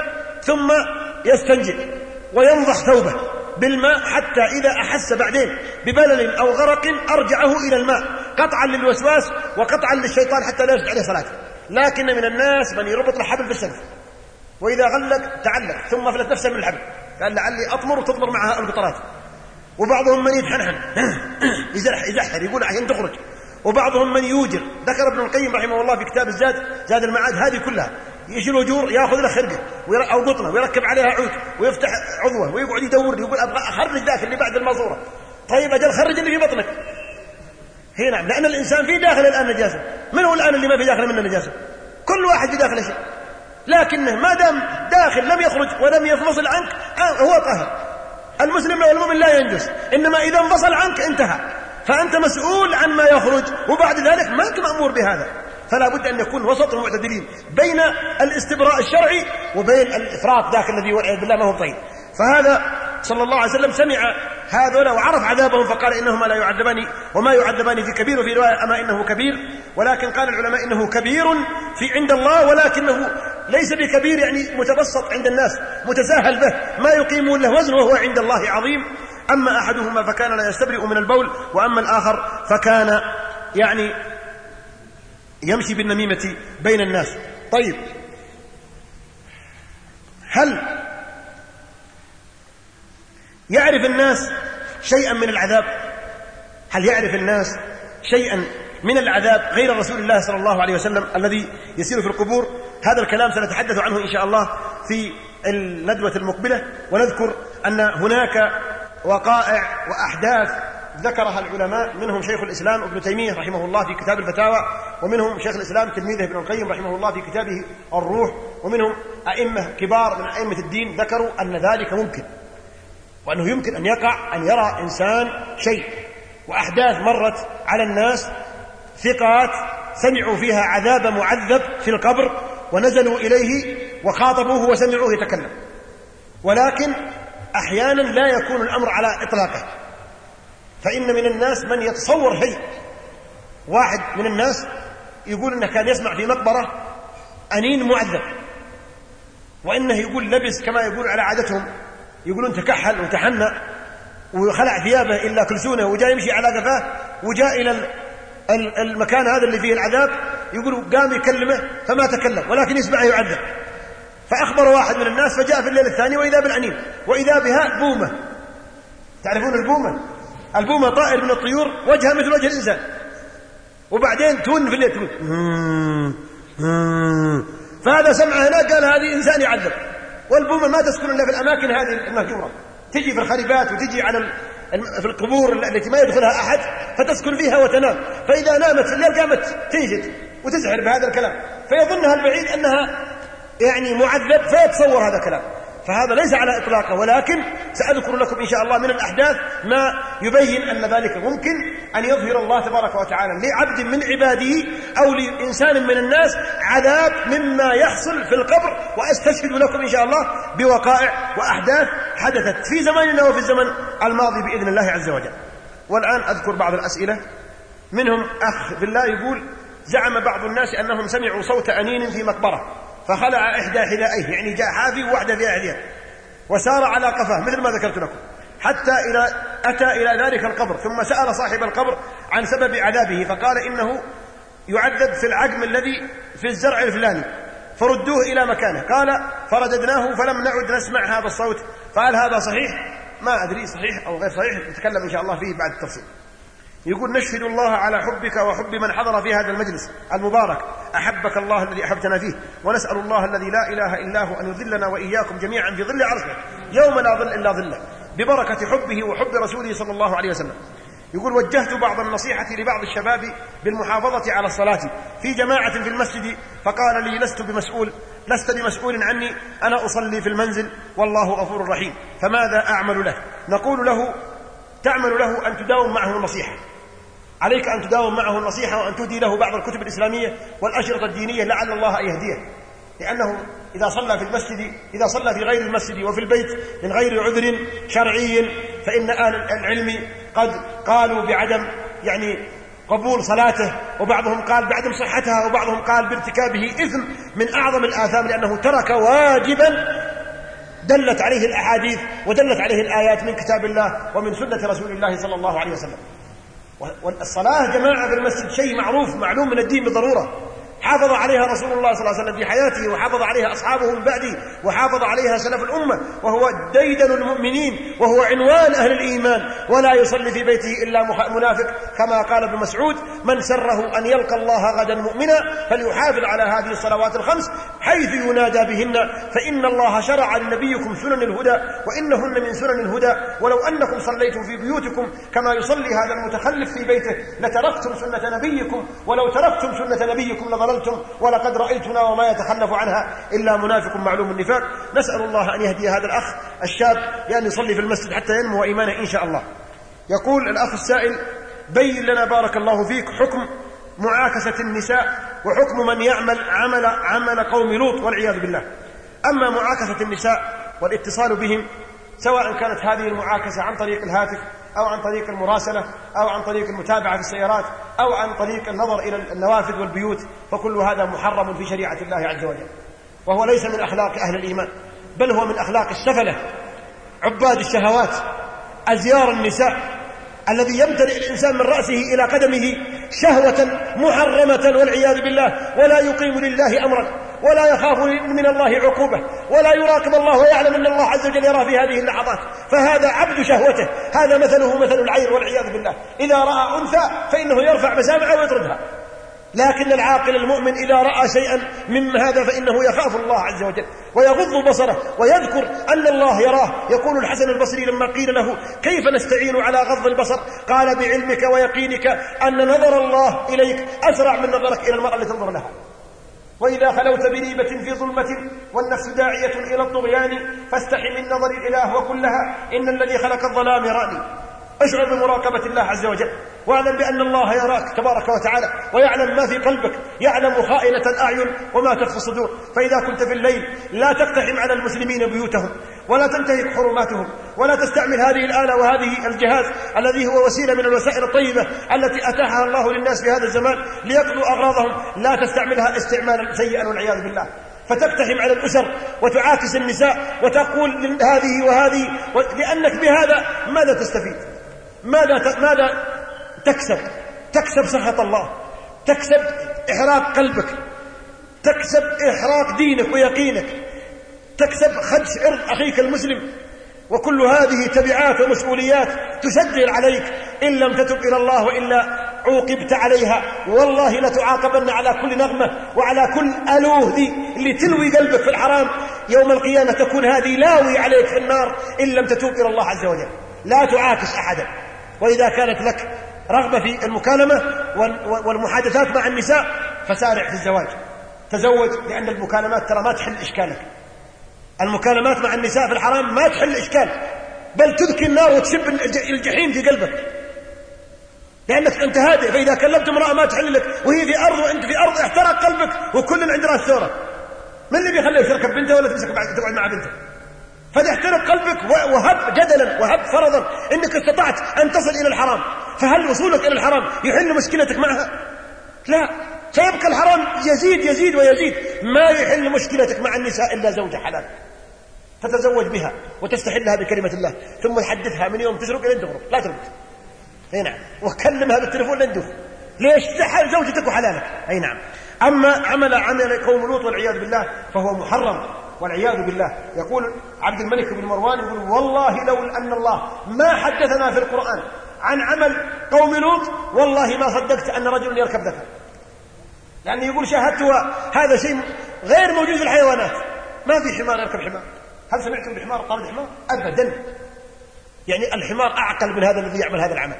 ثم يستنجي وينضح ثوبه بالماء حتى إذا أحس بعدين ببلل أو غرق أرجعه إلى الماء قطعا للوسواس وقطعا للشيطان حتى لا يسجد عليه صلاته. لكن من الناس من يربط الحبل في الشمس وإذا غلق تعلق ثم فلت نفسه من الحبل قال لعلي أطمر وتطمر معها القطرات. وبعضهم من يتحنحن يزحر يقول عشان تخرج. وبعضهم من يوجر. ذكر ابن القيم رحمه الله في كتاب زاد المعاد هذه كلها يشيل وجور ياخذ له خرقه او قطنه ويركب عليها عود ويفتح عضوه ويقعد يدور يقول ابغى اخرج ذاك اللي بعد الماسوره. طيب اجل خرج اللي في بطنك. هي نعم لان الانسان في داخل الان نجاسه. من هو الان اللي ما في داخله منه نجاسه؟ كل واحد في داخله شيء لكنه ما دام داخل لم يخرج ولم ينفصل عنك هو طاهر. المسلم والمؤمن لا ينجس انما اذا انفصل عنك انتهى فانت مسؤول عن ما يخرج وبعد ذلك ما انت مامور بهذا. فلا بد أن يكون وسط المعتدلين بين الاستبراء الشرعي وبين الإفراط ذاك الذي والعياذ بالله ما هو طيب. فهذا صلى الله عليه وسلم سمع هذولا وعرف عذابهم فقال إنهما لا يعذبان وما يعذبان في كبير وفي رواية أما إنه كبير. ولكن قال العلماء إنه كبير في عند الله ولكنه ليس بكبير يعني متبسط عند الناس متساهل به ما يقيمون له وزن وهو عند الله عظيم. أما أحدهما فكان لا يستبرئ من البول وأما الآخر فكان يعني يمشي بالنميمة بين الناس. طيب هل يعرف الناس شيئا من العذاب؟ هل يعرف الناس شيئا من العذاب غير رسول الله صلى الله عليه وسلم الذي يسير في القبور؟ هذا الكلام سنتحدث عنه إن شاء الله في الندوة المقبلة. ونذكر أن هناك وقائع وأحداث ذكرها العلماء منهم شيخ الإسلام ابن تيمية رحمه الله في كتاب الفتاوى ومنهم شيخ الإسلام تلميذه ابن القيم رحمه الله في كتابه الروح ومنهم أئمة كبار من أئمة الدين ذكروا أن ذلك ممكن وأنه يمكن أن يقع أن يرى إنسان شيء. وأحداث مرت على الناس ثقات سمعوا فيها عذاب معذب في القبر ونزلوا إليه وخاطبوه وسمعوه يتكلم. ولكن أحيانا لا يكون الأمر على إطلاقه فإن من الناس من يتصور شيء. واحد من الناس يقول إنه كان يسمع في مقبرة أنين معذب وإنه يقول لبس كما يقول على عادتهم يقولون تكحل وتحنى وخلع ثيابه إلا كلسونه وجاء يمشي على قفاه وجاء إلى المكان هذا اللي فيه العذاب يقول قام يكلمه فما تكلم ولكن يسمعه يعذب. فأخبر واحد من الناس فجاء في الليل الثاني وإذا بالعنين وإذا بها بومة. تعرفون البومة؟ البومة طائر من الطيور وجهها مثل وجه الإنسان وبعدين تون في الليل تقول فهذا سمع هناك قال هذه إنسان يعذب. والبومة ما تسكن إلا في الأماكن هذه المهجورة تجي في الخريبات وتجي على في القبور التي ما يدخلها أحد فتسكن فيها وتنام. فإذا نامت في الليل قامت تنشد وتزحر بهذا الكلام فيظنها البعيد أنها يعني معذب فيتصور هذا الكلام. فهذا ليس على إطلاقه ولكن سأذكر لكم إن شاء الله من الأحداث ما يبين أن ذلك ممكن أن يظهر الله تبارك وتعالى لعبد من عباده أو لإنسان من الناس عذاب مما يحصل في القبر. وأستشهد لكم إن شاء الله بوقائع وأحداث حدثت في زماننا وفي الزمن الماضي بإذن الله عز وجل. والآن أذكر بعض الأسئلة. منهم أخ بالله يقول زعم بعض الناس أنهم سمعوا صوت أنين في مقبرة فخلع إحدى حذائيه يعني جاء حافي وواحدة فيها حذاء وسار على قفاه مثل ما ذكرت لكم حتى أتى إلى ذلك القبر ثم سأل صاحب القبر عن سبب عذابه فقال إنه يعذب في العقم الذي في الزرع الفلاني فردوه إلى مكانه. قال فرددناه فلم نعد نسمع هذا الصوت. فهل هذا صحيح؟ ما أدري صحيح أو غير صحيح نتكلم إن شاء الله فيه بعد التفصيل. يقول نشهد الله على حبك وحب من حضر في هذا المجلس المبارك أحبك الله الذي أحبتنا فيه ونسأل الله الذي لا إله إلا هو أن يظلنا وإياكم جميعا في ظل عرشه يوم لا ظل إلا ظله ببركة حبه وحب رسوله صلى الله عليه وسلم. يقول وجهت بعض النصيحة لبعض الشباب بالمحافظة على الصلاة في جماعة في المسجد فقال لي لست بمسؤول عني أنا أصلي في المنزل والله غفور رحيم فماذا أعمل له؟ نقول له تعمل له أن تداوم معه النصيحة. عليك أن تداوم معه النصيحة وأن تهدي له بعض الكتب الإسلامية والأشرطة الدينية لعل الله أن يهديه. لأنه إذا صلى في المسجد إذا صلى في غير المسجد وفي البيت من غير عذر شرعي فإن أهل العلم قد قالوا بعدم يعني قبول صلاته وبعضهم قال بعدم صحتها وبعضهم قال بارتكابه إثم من أعظم الآثام لأنه ترك واجبا دلت عليه الأحاديث ودلت عليه الآيات من كتاب الله ومن سنة رسول الله صلى الله عليه وسلم. والصلاة جماعة في المسجد شيء معروف معلوم من الدين بالضرورة، حافظ عليها رسول الله صلى الله عليه وسلم في حياته، وحافظ عليها أصحابه من بعده، وحافظ عليها سلف الأمة، وهو ديدن المؤمنين، وهو عنوان أهل الإيمان. ولا يصلي في بيته إلا منافق، كما قال ابن مسعود: من سره أن يلقى الله غدا مؤمنا فليحافظ على هذه الصلوات الخمس حيث ينادى بهن، فإن الله شرع لنبيكم سنن الهدى وإنهن من سنن الهدى، ولو أنكم صليتم في بيوتكم كما يصلي هذا المتخلف في بيته لتركتم سنة نبيكم، ولو تركتم سنة نبيكم لضللتم، ولقد رأيتنا وما يتخلف عنها إلا منافق معلوم النفاق. نسأل الله أن يهدي هذا الأخ الشاب لأن يصلي في المسجد حتى ينمو إيمانه إن شاء الله. يقول الأخ السائل: بين لنا بارك الله فيك حكم معاكسة النساء وحكم من يعمل عمل قوم لوط والعياذ بالله. أما معاكسة النساء والاتصال بهم، سواء كانت هذه المعاكسة عن طريق الهاتف أو عن طريق المراسلة أو عن طريق المتابعة في السيارات أو عن طريق النظر إلى النوافذ والبيوت، فكل هذا محرم في شريعة الله عز وجل، وهو ليس من أخلاق أهل الإيمان، بل هو من أخلاق السفلة عباد الشهوات. أزيار النساء الذي يمتلئ الإنسان من رأسه إلى قدمه شهوة محرمة والعياذ بالله، ولا يقيم لله أمرا ولا يخاف من الله عقوبة ولا يراقب الله ويعلم أن الله عز وجل يرى في هذه اللحظات، فهذا عبد شهوته. هذا مثله مثل العير والعياذ بالله، إذا رأى أنثى فإنه يرفع مسامعه ويطردها. لكن العاقل المؤمن إذا رأى شيئا من هذا فإنه يخاف الله عز وجل ويغض بصره ويذكر أن الله يراه. يقول الحسن البصري لما قيل له: كيف نستعين على غض البصر؟ قال: بعلمك ويقينك أن نظر الله إليك أسرع من نظرك إلى المرأة التي تنظر لها. وإذا خلوت بريبة في ظلمة والنفس داعية إلى الطغيان فاستحي من نظر الإله وكلها إن الذي خلق الظلام يراني. اشعر بمراقبة الله عز وجل، واعلم بأن الله يراك تبارك وتعالى ويعلم ما في قلبك، يعلم خائنة الأعين وما تخفي الصدور. فإذا كنت في الليل لا تقتحم على المسلمين بيوتهم ولا تنتهك حرماتهم ولا تستعمل هذه الآلة وهذه الجهاز الذي هو وسيلة من الوسائل الطيبة التي أتاحها الله للناس في هذا الزمان ليقضوا أغراضهم، لا تستعملها استعمالا سيئا والعياذ بالله، فتقتحم على الأسر وتعاكس النساء وتقول هذه وهذه، لأنك بهذا ماذا تستفيد؟ ماذا تكسب سخط الله، تكسب إحراق قلبك، تكسب إحراق دينك ويقينك، تكسب خدش عرض أخيك المسلم. وكل هذه تبعات ومسؤوليات تسجل عليك إن لم تتب إلى الله، وإلا عوقبت عليها. والله لتعاقبن على كل نغمة وعلى كل ألوه دي اللي تلوي قلبك في الحرام. يوم القيامة تكون هذه لاوي عليك في النار إن لم تتوب إلى الله عز وجل. لا تعاكس أحدا. وإذا كانت لك رغبة في المكالمة والمحادثات مع النساء فسارع في الزواج، تزوج، لأن المكالمات ترى ما تحل إشكالك. المكالمات مع النساء في الحرام ما تحل إشكال، بل تذكي النار وتسب الجحيم في قلبك، لأنك أنت هادئ. فإذا كلمت امرأة ما تحل لك وهي في أرض وأنت في أرض احترق قلبك وكل عند راس ثورة، من اللي بيخليه يشركب بنته ولا تمسك تقعد مع بنته؟ فتحترق قلبك. وهب جدلا وهب فرضا إنك استطعت أن تصل إلى الحرام، فهل وصولك إلى الحرام يحل مشكلتك معها؟ لا، سيبقى الحرام يزيد ويزيد. ما يحل مشكلتك مع النساء إلا زوجة حلال تتزوج بها وتستحلها بكلمة الله، ثم تحدثها من يوم تسرق إلى تغرق، لا ترقد. أي نعم. وكلمها بالتليفون لن تدخل. ليش؟ تحل زوجتك وحلالك. أي نعم. أما عمل قوم لوط والعياذ بالله فهو محرم والعياذ بالله. يقول عبد الملك بن مروان: يقول: والله لو أن الله ما حدثنا في القرآن عن عمل قوم لوط والله ما صدقت أن رجل يركب ذكر. يعني يقول: شاهدت هذا شيء غير موجود في الحيوانات، ما في حمار يركب حمار. هل سمعتم بحمار قال الحمار؟ أبدا. يعني الحمار أعقل من هذا الذي يعمل هذا العمل.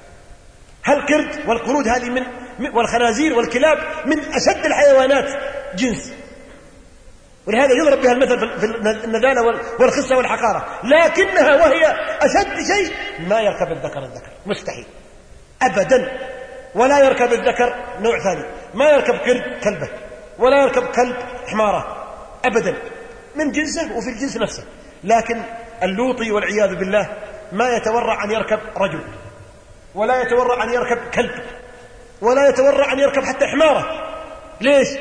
هل قرد والقرود هذه والخنازير والكلاب من أشد الحيوانات جنس، ولهذا يضرب بها المثل في النذالة والخسة والحقارة، لكنها وهي أشد شيء ما يركب الذكر مستحيل أبدا. ولا يركب الذكر نوع ثاني، ما يركب قرد كلبه ولا يركب كلب حمارة أبدا، من جنسه وفي الجنس نفسه. لكن اللوطي والعياذ بالله ما يتورع أن يركب رجل، ولا يتورع أن يركب كلب، ولا يتورع أن يركب حتى حمارة. ليش؟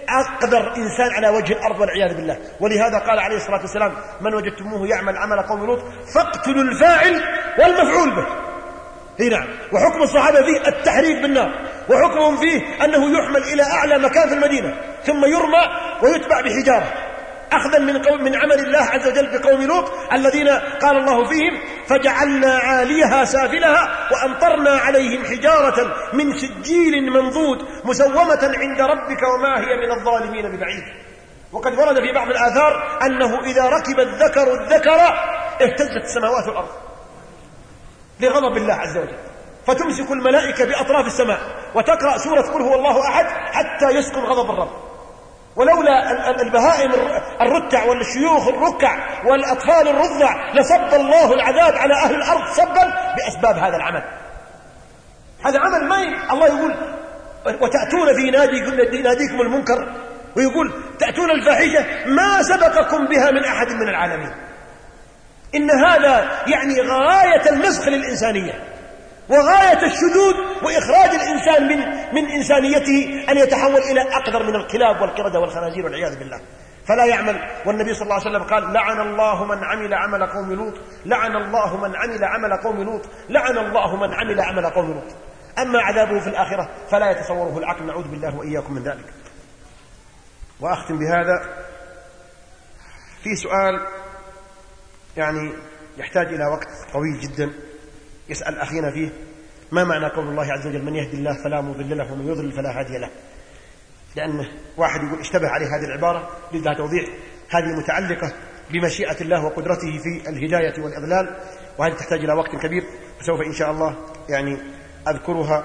أقدر إنسان على وجه الأرض والعياذ بالله. ولهذا قال عليه الصلاة والسلام: من وجدتموه يعمل عمل قوم لوط فاقتلوا الفاعل والمفعول به. نعم. وحكم الصحابة فيه التحريق بالنار، وحكمهم فيه أنه يحمل إلى أعلى مكان في المدينة ثم يرمى ويتبع بحجارة، أخذا من عمل الله عز وجل بقوم لوط الذين قال الله فيهم: فجعلنا عاليها سافلها وأمطرنا عليهم حجارة من سجيل منضود مسومة عند ربك وما هي من الظالمين ببعيد. وقد ورد في بعض الآثار أنه إذا ركب الذكر اهتزت السماوات والأرض لغضب الله عز وجل، فتمسك الملائكة بأطراف السماء وتقرأ سورة قل هو الله أحد حتى يسكن غضب الرب. ولولا البهائم الرتع والشيوخ الركع والأطفال الرضع لصب الله العذاب على أهل الأرض صبا بأسباب هذا العمل. هذا عمل ما الله يقول: وتأتون في ناديكم المنكر، ويقول: تأتون الفاحشة ما سبقكم بها من أحد من العالمين. إن هذا يعني غاية المسخ للإنسانية وغاية الشذوذ وإخراج الإنسان من إنسانيته، أن يتحول إلى أقدر من الكلاب والقردة والخنازير والعياذ بالله. فلا يعمل. والنبي صلى الله عليه وسلم قال: لعن الله من عمل عمل قوم لوط، لعن الله من عمل عمل قوم لوط، لعن الله من عمل عمل قوم لوط. أما عذابه في الآخرة فلا يتصوره العقل، نعوذ بالله وإياكم من ذلك. وأختم بهذا في سؤال يعني يحتاج إلى وقت طويل جدا. يسأل أخينا فيه: ما معنى قول الله عز وجل: من يهدي الله فلا مضل له ومن يضلل فلا هادي له؟ لأن واحد يقول اشتبه عليه هذه العبارة، لذا توضيح. هذه متعلقة بمشيئة الله وقدرته في الهداية والإضلال، وهذه تحتاج إلى وقت كبير، فسوف إن شاء الله يعني أذكرها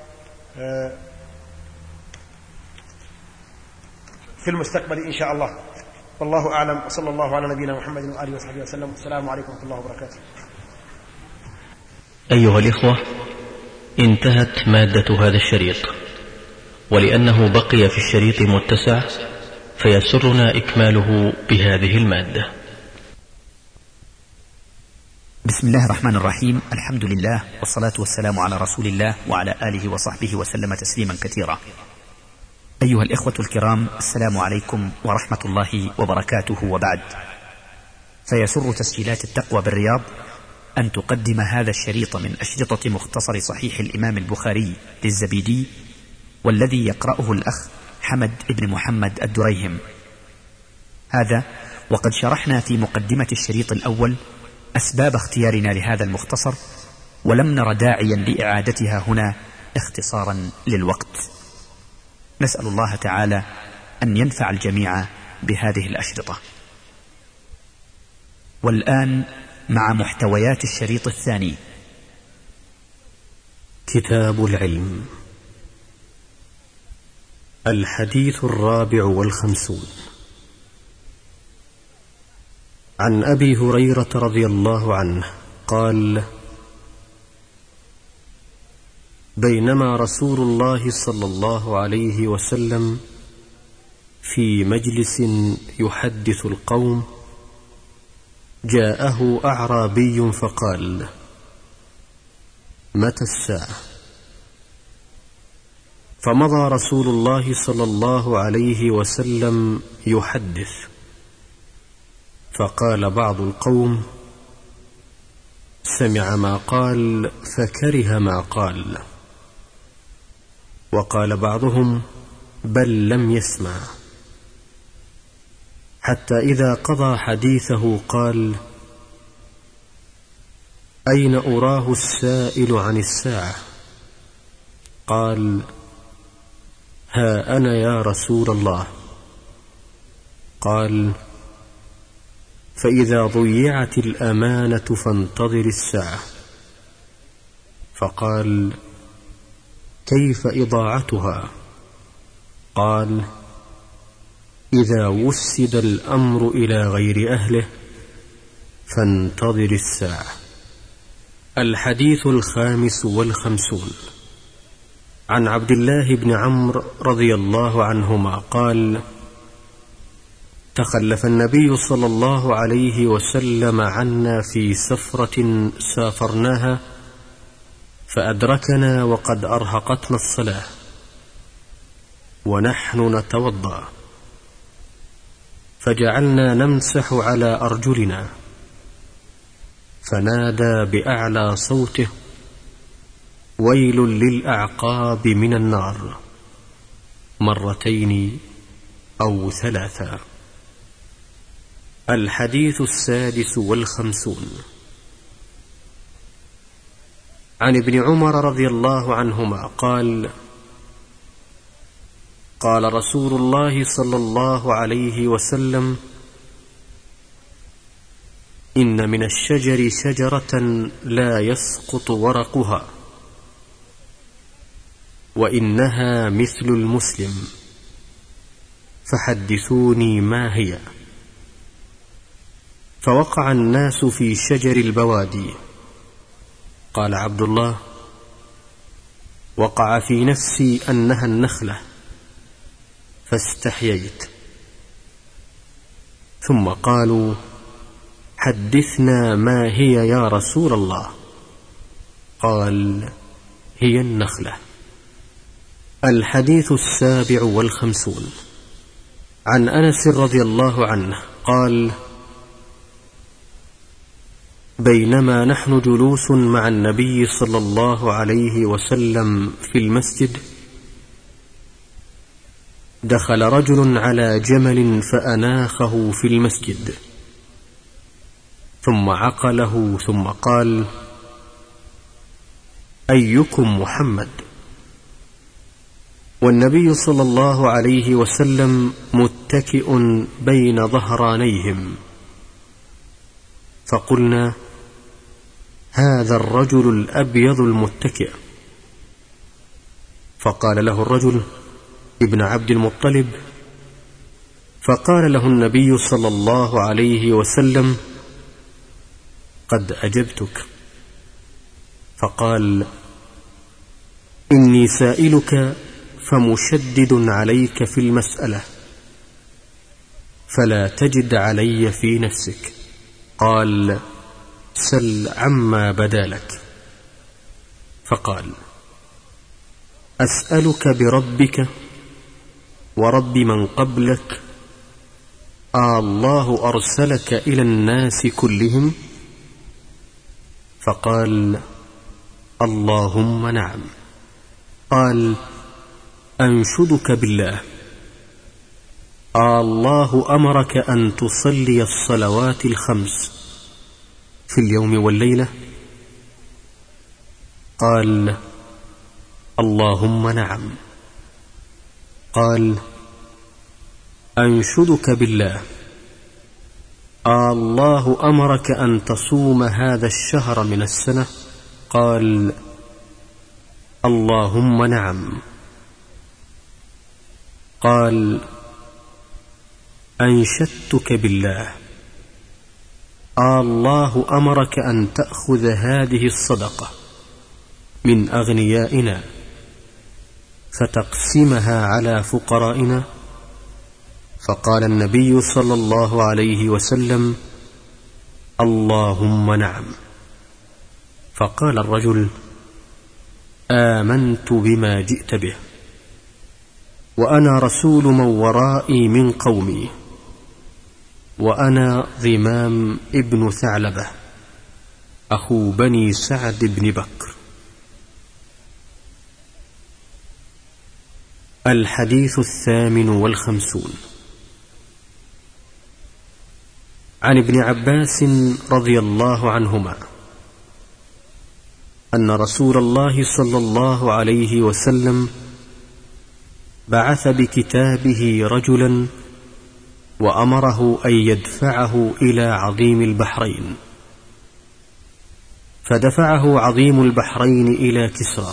في المستقبل إن شاء الله. والله أعلم، وصلى الله على نبينا محمد وآله وصحبه وسلم. السلام عليكم ورحمة الله وبركاته. أيها الإخوة، انتهت مادة هذا الشريط، ولأنه بقي في الشريط متسع فيسرنا إكماله بهذه المادة. بسم الله الرحمن الرحيم. الحمد لله والصلاة والسلام على رسول الله وعلى آله وصحبه وسلم تسليما كثيرا. أيها الإخوة الكرام، السلام عليكم ورحمة الله وبركاته. وبعد، فيسر تسجيلات التقوى بالرياض أن تقدم هذا الشريط من أشرطة مختصر صحيح الإمام البخاري للزبيدي، والذي يقرأه الأخ حمد بن محمد الدريهم. هذا وقد شرحنا في مقدمة الشريط الأول أسباب اختيارنا لهذا المختصر، ولم نر داعيا لإعادتها هنا اختصارا للوقت. نسأل الله تعالى أن ينفع الجميع بهذه الأشرطة. والآن مع محتويات الشريط الثاني. كتاب العلم. الحديث 54. عن أبي هريرة رضي الله عنه قال: بينما رسول الله صلى الله عليه وسلم في مجلس يحدث القوم، جاءه أعرابي فقال: متى الساعة؟ فمضى رسول الله صلى الله عليه وسلم يحدث، فقال بعض القوم: سمع ما قال فكره ما قال. وقال بعضهم: بل لم يسمع. حتى إذا قضى حديثه قال: أين أراه السائل عن الساعة؟ قال: ها أنا يا رسول الله. قال: فإذا ضيعت الأمانة فانتظر الساعة. فقال: كيف إضاعتها؟ قال: إذا وسد الأمر إلى غير أهله فانتظر الساعة. الحديث 55. عن عبد الله بن عمرو رضي الله عنهما قال: تخلف النبي صلى الله عليه وسلم عنا في سفرة سافرناها، فأدركنا وقد أرهقتنا الصلاة، ونحن نتوضأ، فجعلنا نمسح على أرجلنا، فنادى بأعلى صوته: ويل للأعقاب من النار، مرتين أو ثلاثا. الحديث 56. عن ابن عمر رضي الله عنهما قال: قال رسول الله صلى الله عليه وسلم: إن من الشجر شجرة لا يسقط ورقها، وإنها مثل المسلم، فحدثوني ما هي. فوقع الناس في شجر البوادي. قال عبد الله: وقع في نفسي أنها النخلة، فاستحييت. ثم قالوا: حدثنا ما هي يا رسول الله. قال: هي النخلة. الحديث 57. عن أنس رضي الله عنه قال: بينما نحن جلوس مع النبي صلى الله عليه وسلم في المسجد، دخل رجل على جمل فأناخه في المسجد، ثم عقله، ثم قال: أيكم محمد؟ والنبي صلى الله عليه وسلم متكئ بين ظهرانيهم، فقلنا: هذا الرجل الأبيض المتكئ. فقال له الرجل: ابن عبد المطلب. فقال له النبي صلى الله عليه وسلم: قد أجبتك. فقال: إني سائلك فمشدد عليك في المسألة، فلا تجد علي في نفسك. قال: سل عما بدا لك. فقال: أسألك بربك ورب من قبلك، الله أرسلك إلى الناس كلهم؟ فقال: اللهم نعم. قال: أنشدك بالله، الله أمرك أن تصلي الصلوات الخمس في اليوم والليلة؟ قال: اللهم نعم. قال: أنشدك بالله، الله أمرك أن تصوم هذا الشهر من السنة؟ قال: اللهم نعم. قال: أنشدتك بالله، الله أمرك أن تأخذ هذه الصدقة من أغنيائنا فتقسمها على فقرائنا؟ فقال النبي صلى الله عليه وسلم: اللهم نعم. فقال الرجل: آمنت بما جئت به، وأنا رسول من ورائي من قومي، وأنا ضمام ابن ثعلبة أخو بني سعد بن بكر. الحديث 58. عن ابن عباس رضي الله عنهما أن رسول الله صلى الله عليه وسلم بعث بكتابه رجلا وأمره أن يدفعه إلى عظيم البحرين، فدفعه عظيم البحرين إلى كسرى،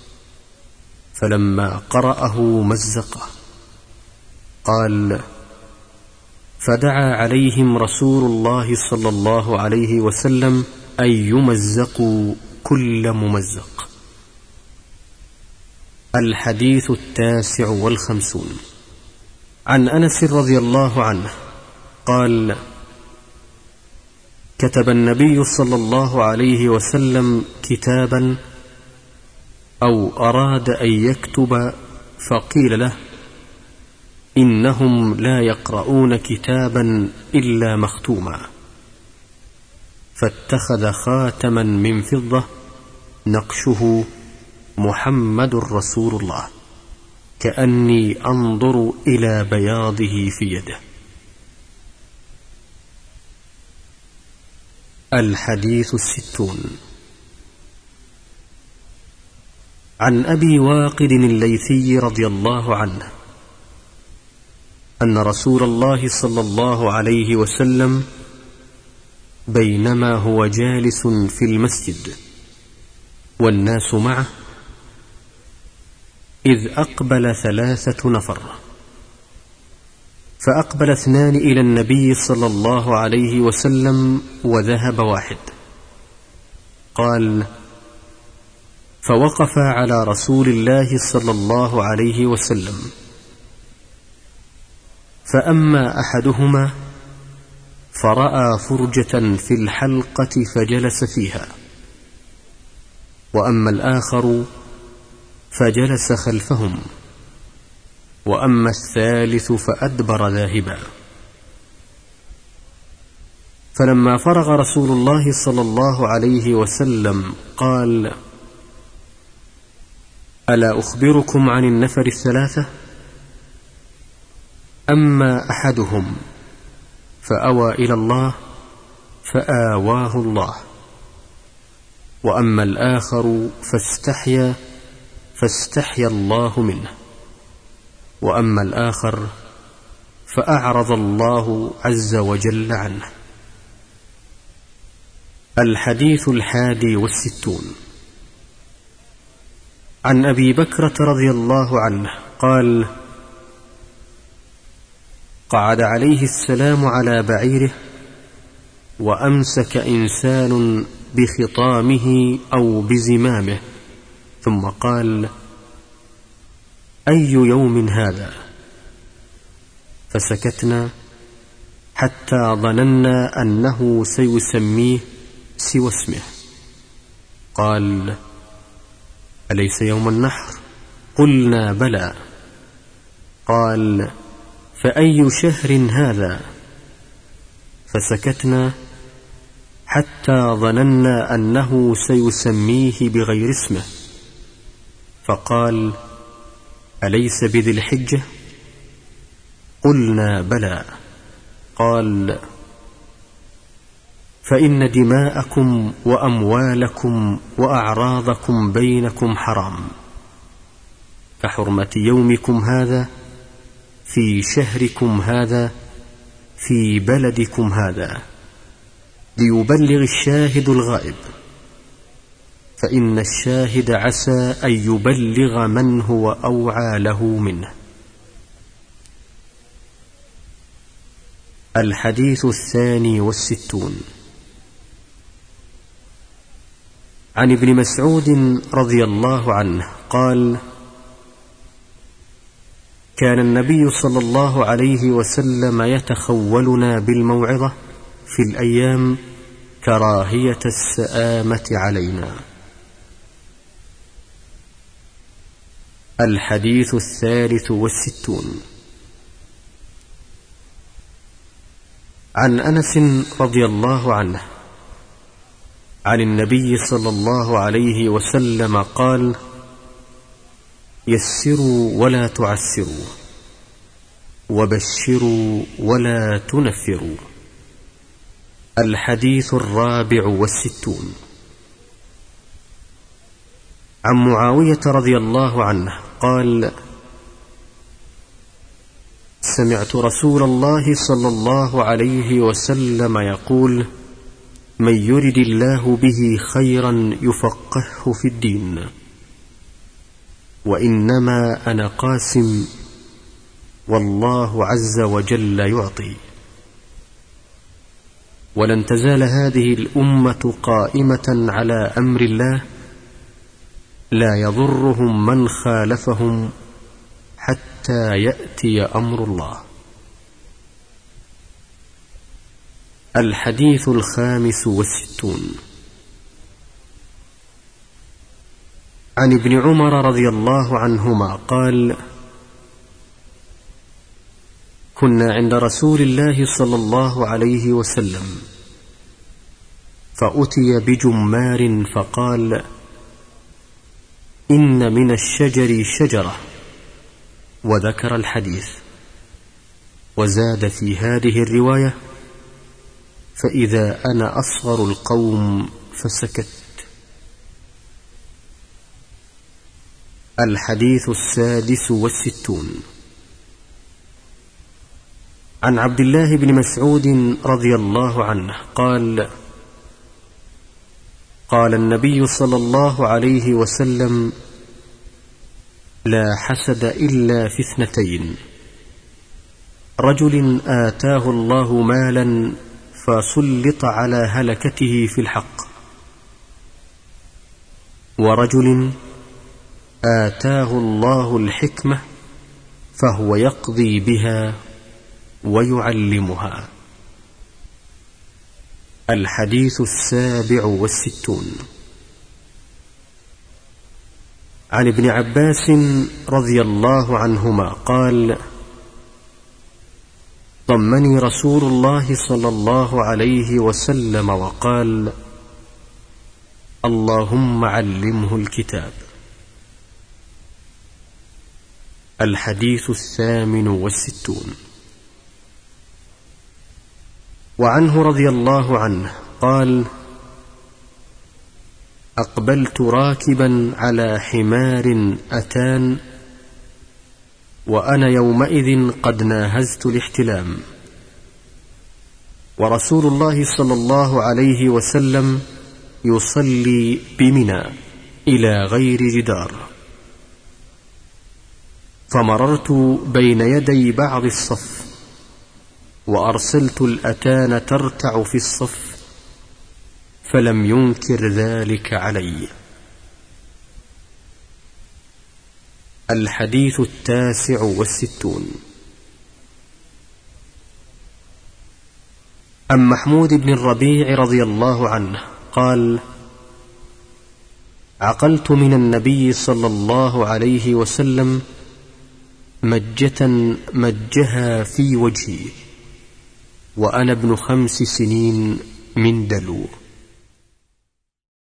فلما قرأه مزقه. قال: فدعا عليهم رسول الله صلى الله عليه وسلم أن يمزقوا كل ممزق. الحديث 59. عن أنس رضي الله عنه قال: كتب النبي صلى الله عليه وسلم كتابا، أو أراد أن يكتب، فقيل له: إنهم لا يقرؤون كتابا إلا مختوما، فاتخذ خاتما من فضة نقشه محمد رسول الله، كأني أنظر إلى بياضه في يده. الحديث 60. عن أبي واقد الليثي رضي الله عنه أن رسول الله صلى الله عليه وسلم بينما هو جالس في المسجد والناس معه إذ أقبل 3 نفر، فأقبل 2 إلى النبي صلى الله عليه وسلم وذهب واحد. قال: فوقف على رسول الله صلى الله عليه وسلم، فأما أحدهما فرأى فرجة في الحلقة فجلس فيها، وأما الآخر فجلس خلفهم، وأما الثالث فأدبر ذاهبا. فلما فرغ رسول الله صلى الله عليه وسلم قال: ألا أخبركم عن النفر 3؟ أما أحدهم فأوى إلى الله فآواه الله، وأما الآخر فاستحيا الله منه، وأما الآخر فأعرض الله عز وجل عنه. الحديث 61. عن أبي بكرة رضي الله عنه قال: قعد عليه السلام على بعيره، وأمسك إنسان بخطامه أو بزمامه، ثم قال: أي يوم هذا؟ فسكتنا حتى ظننا أنه سيسميه سوى اسمه. قال: أليس يوم النحر؟ قلنا: بلى. قال: فأي شهر هذا؟ فسكتنا حتى ظننا أنه سيسميه بغير اسمه، فقال: أليس بذي الحجة؟ قلنا: بلى. قال: فإن دماءكم وأموالكم وأعراضكم بينكم حرام، كحرمة يومكم هذا في شهركم هذا في بلدكم هذا، ليبلغ الشاهد الغائب، فإن الشاهد عسى أن يبلغ من هو أوعى له منه. الحديث 62. عن ابن مسعود رضي الله عنه قال: كان النبي صلى الله عليه وسلم يتخولنا بالموعظة في الأيام كراهية السآمة علينا. الحديث 63. عن أنس رضي الله عنه عن النبي صلى الله عليه وسلم قال: يسروا ولا تعسروا، وبشروا ولا تنفروا. الحديث 64. عن معاوية رضي الله عنه قال: سمعت رسول الله صلى الله عليه وسلم يقول: من يرد الله به خيرا يفقهه في الدين، وإنما أنا قاسم، والله عز وجل يعطي. ولن تزال هذه الأمة قائمة على أمر الله، لا يضرهم من خالفهم حتى يأتي أمر الله. الحديث 65. عن ابن عمر رضي الله عنهما قال: كنا عند رسول الله صلى الله عليه وسلم فأتي بجمار فقال: إن من الشجر شجرة، وذكر الحديث، وزاد في هذه الرواية: فإذا أنا أصغر القوم فسكت. الحديث 66. عن عبد الله بن مسعود رضي الله عنه قال: قال النبي صلى الله عليه وسلم: لا حسد إلا في 2: رجل آتاه الله مالا فسلط على هلكته في الحق، ورجل آتاه الله الحكمة فهو يقضي بها ويعلمها. الحديث 67. عن ابن عباس رضي الله عنهما قال: ضمني رسول الله صلى الله عليه وسلم وقال: اللهم علمه الكتاب. الحديث 68. وعنه رضي الله عنه قال: أقبلت راكبا على حمار أتان، وأنا يومئذ قد ناهزت الاحتلام، ورسول الله صلى الله عليه وسلم يصلي بمنى إلى غير جدار، فمررت بين يدي بعض الصف، وأرسلت الأتان ترتع في الصف، فلم ينكر ذلك علي. الحديث 69. عن محمود بن الربيع رضي الله عنه قال: عقلت من النبي صلى الله عليه وسلم مجة مجها في وجهي وأنا ابن 5 سنين من دلو.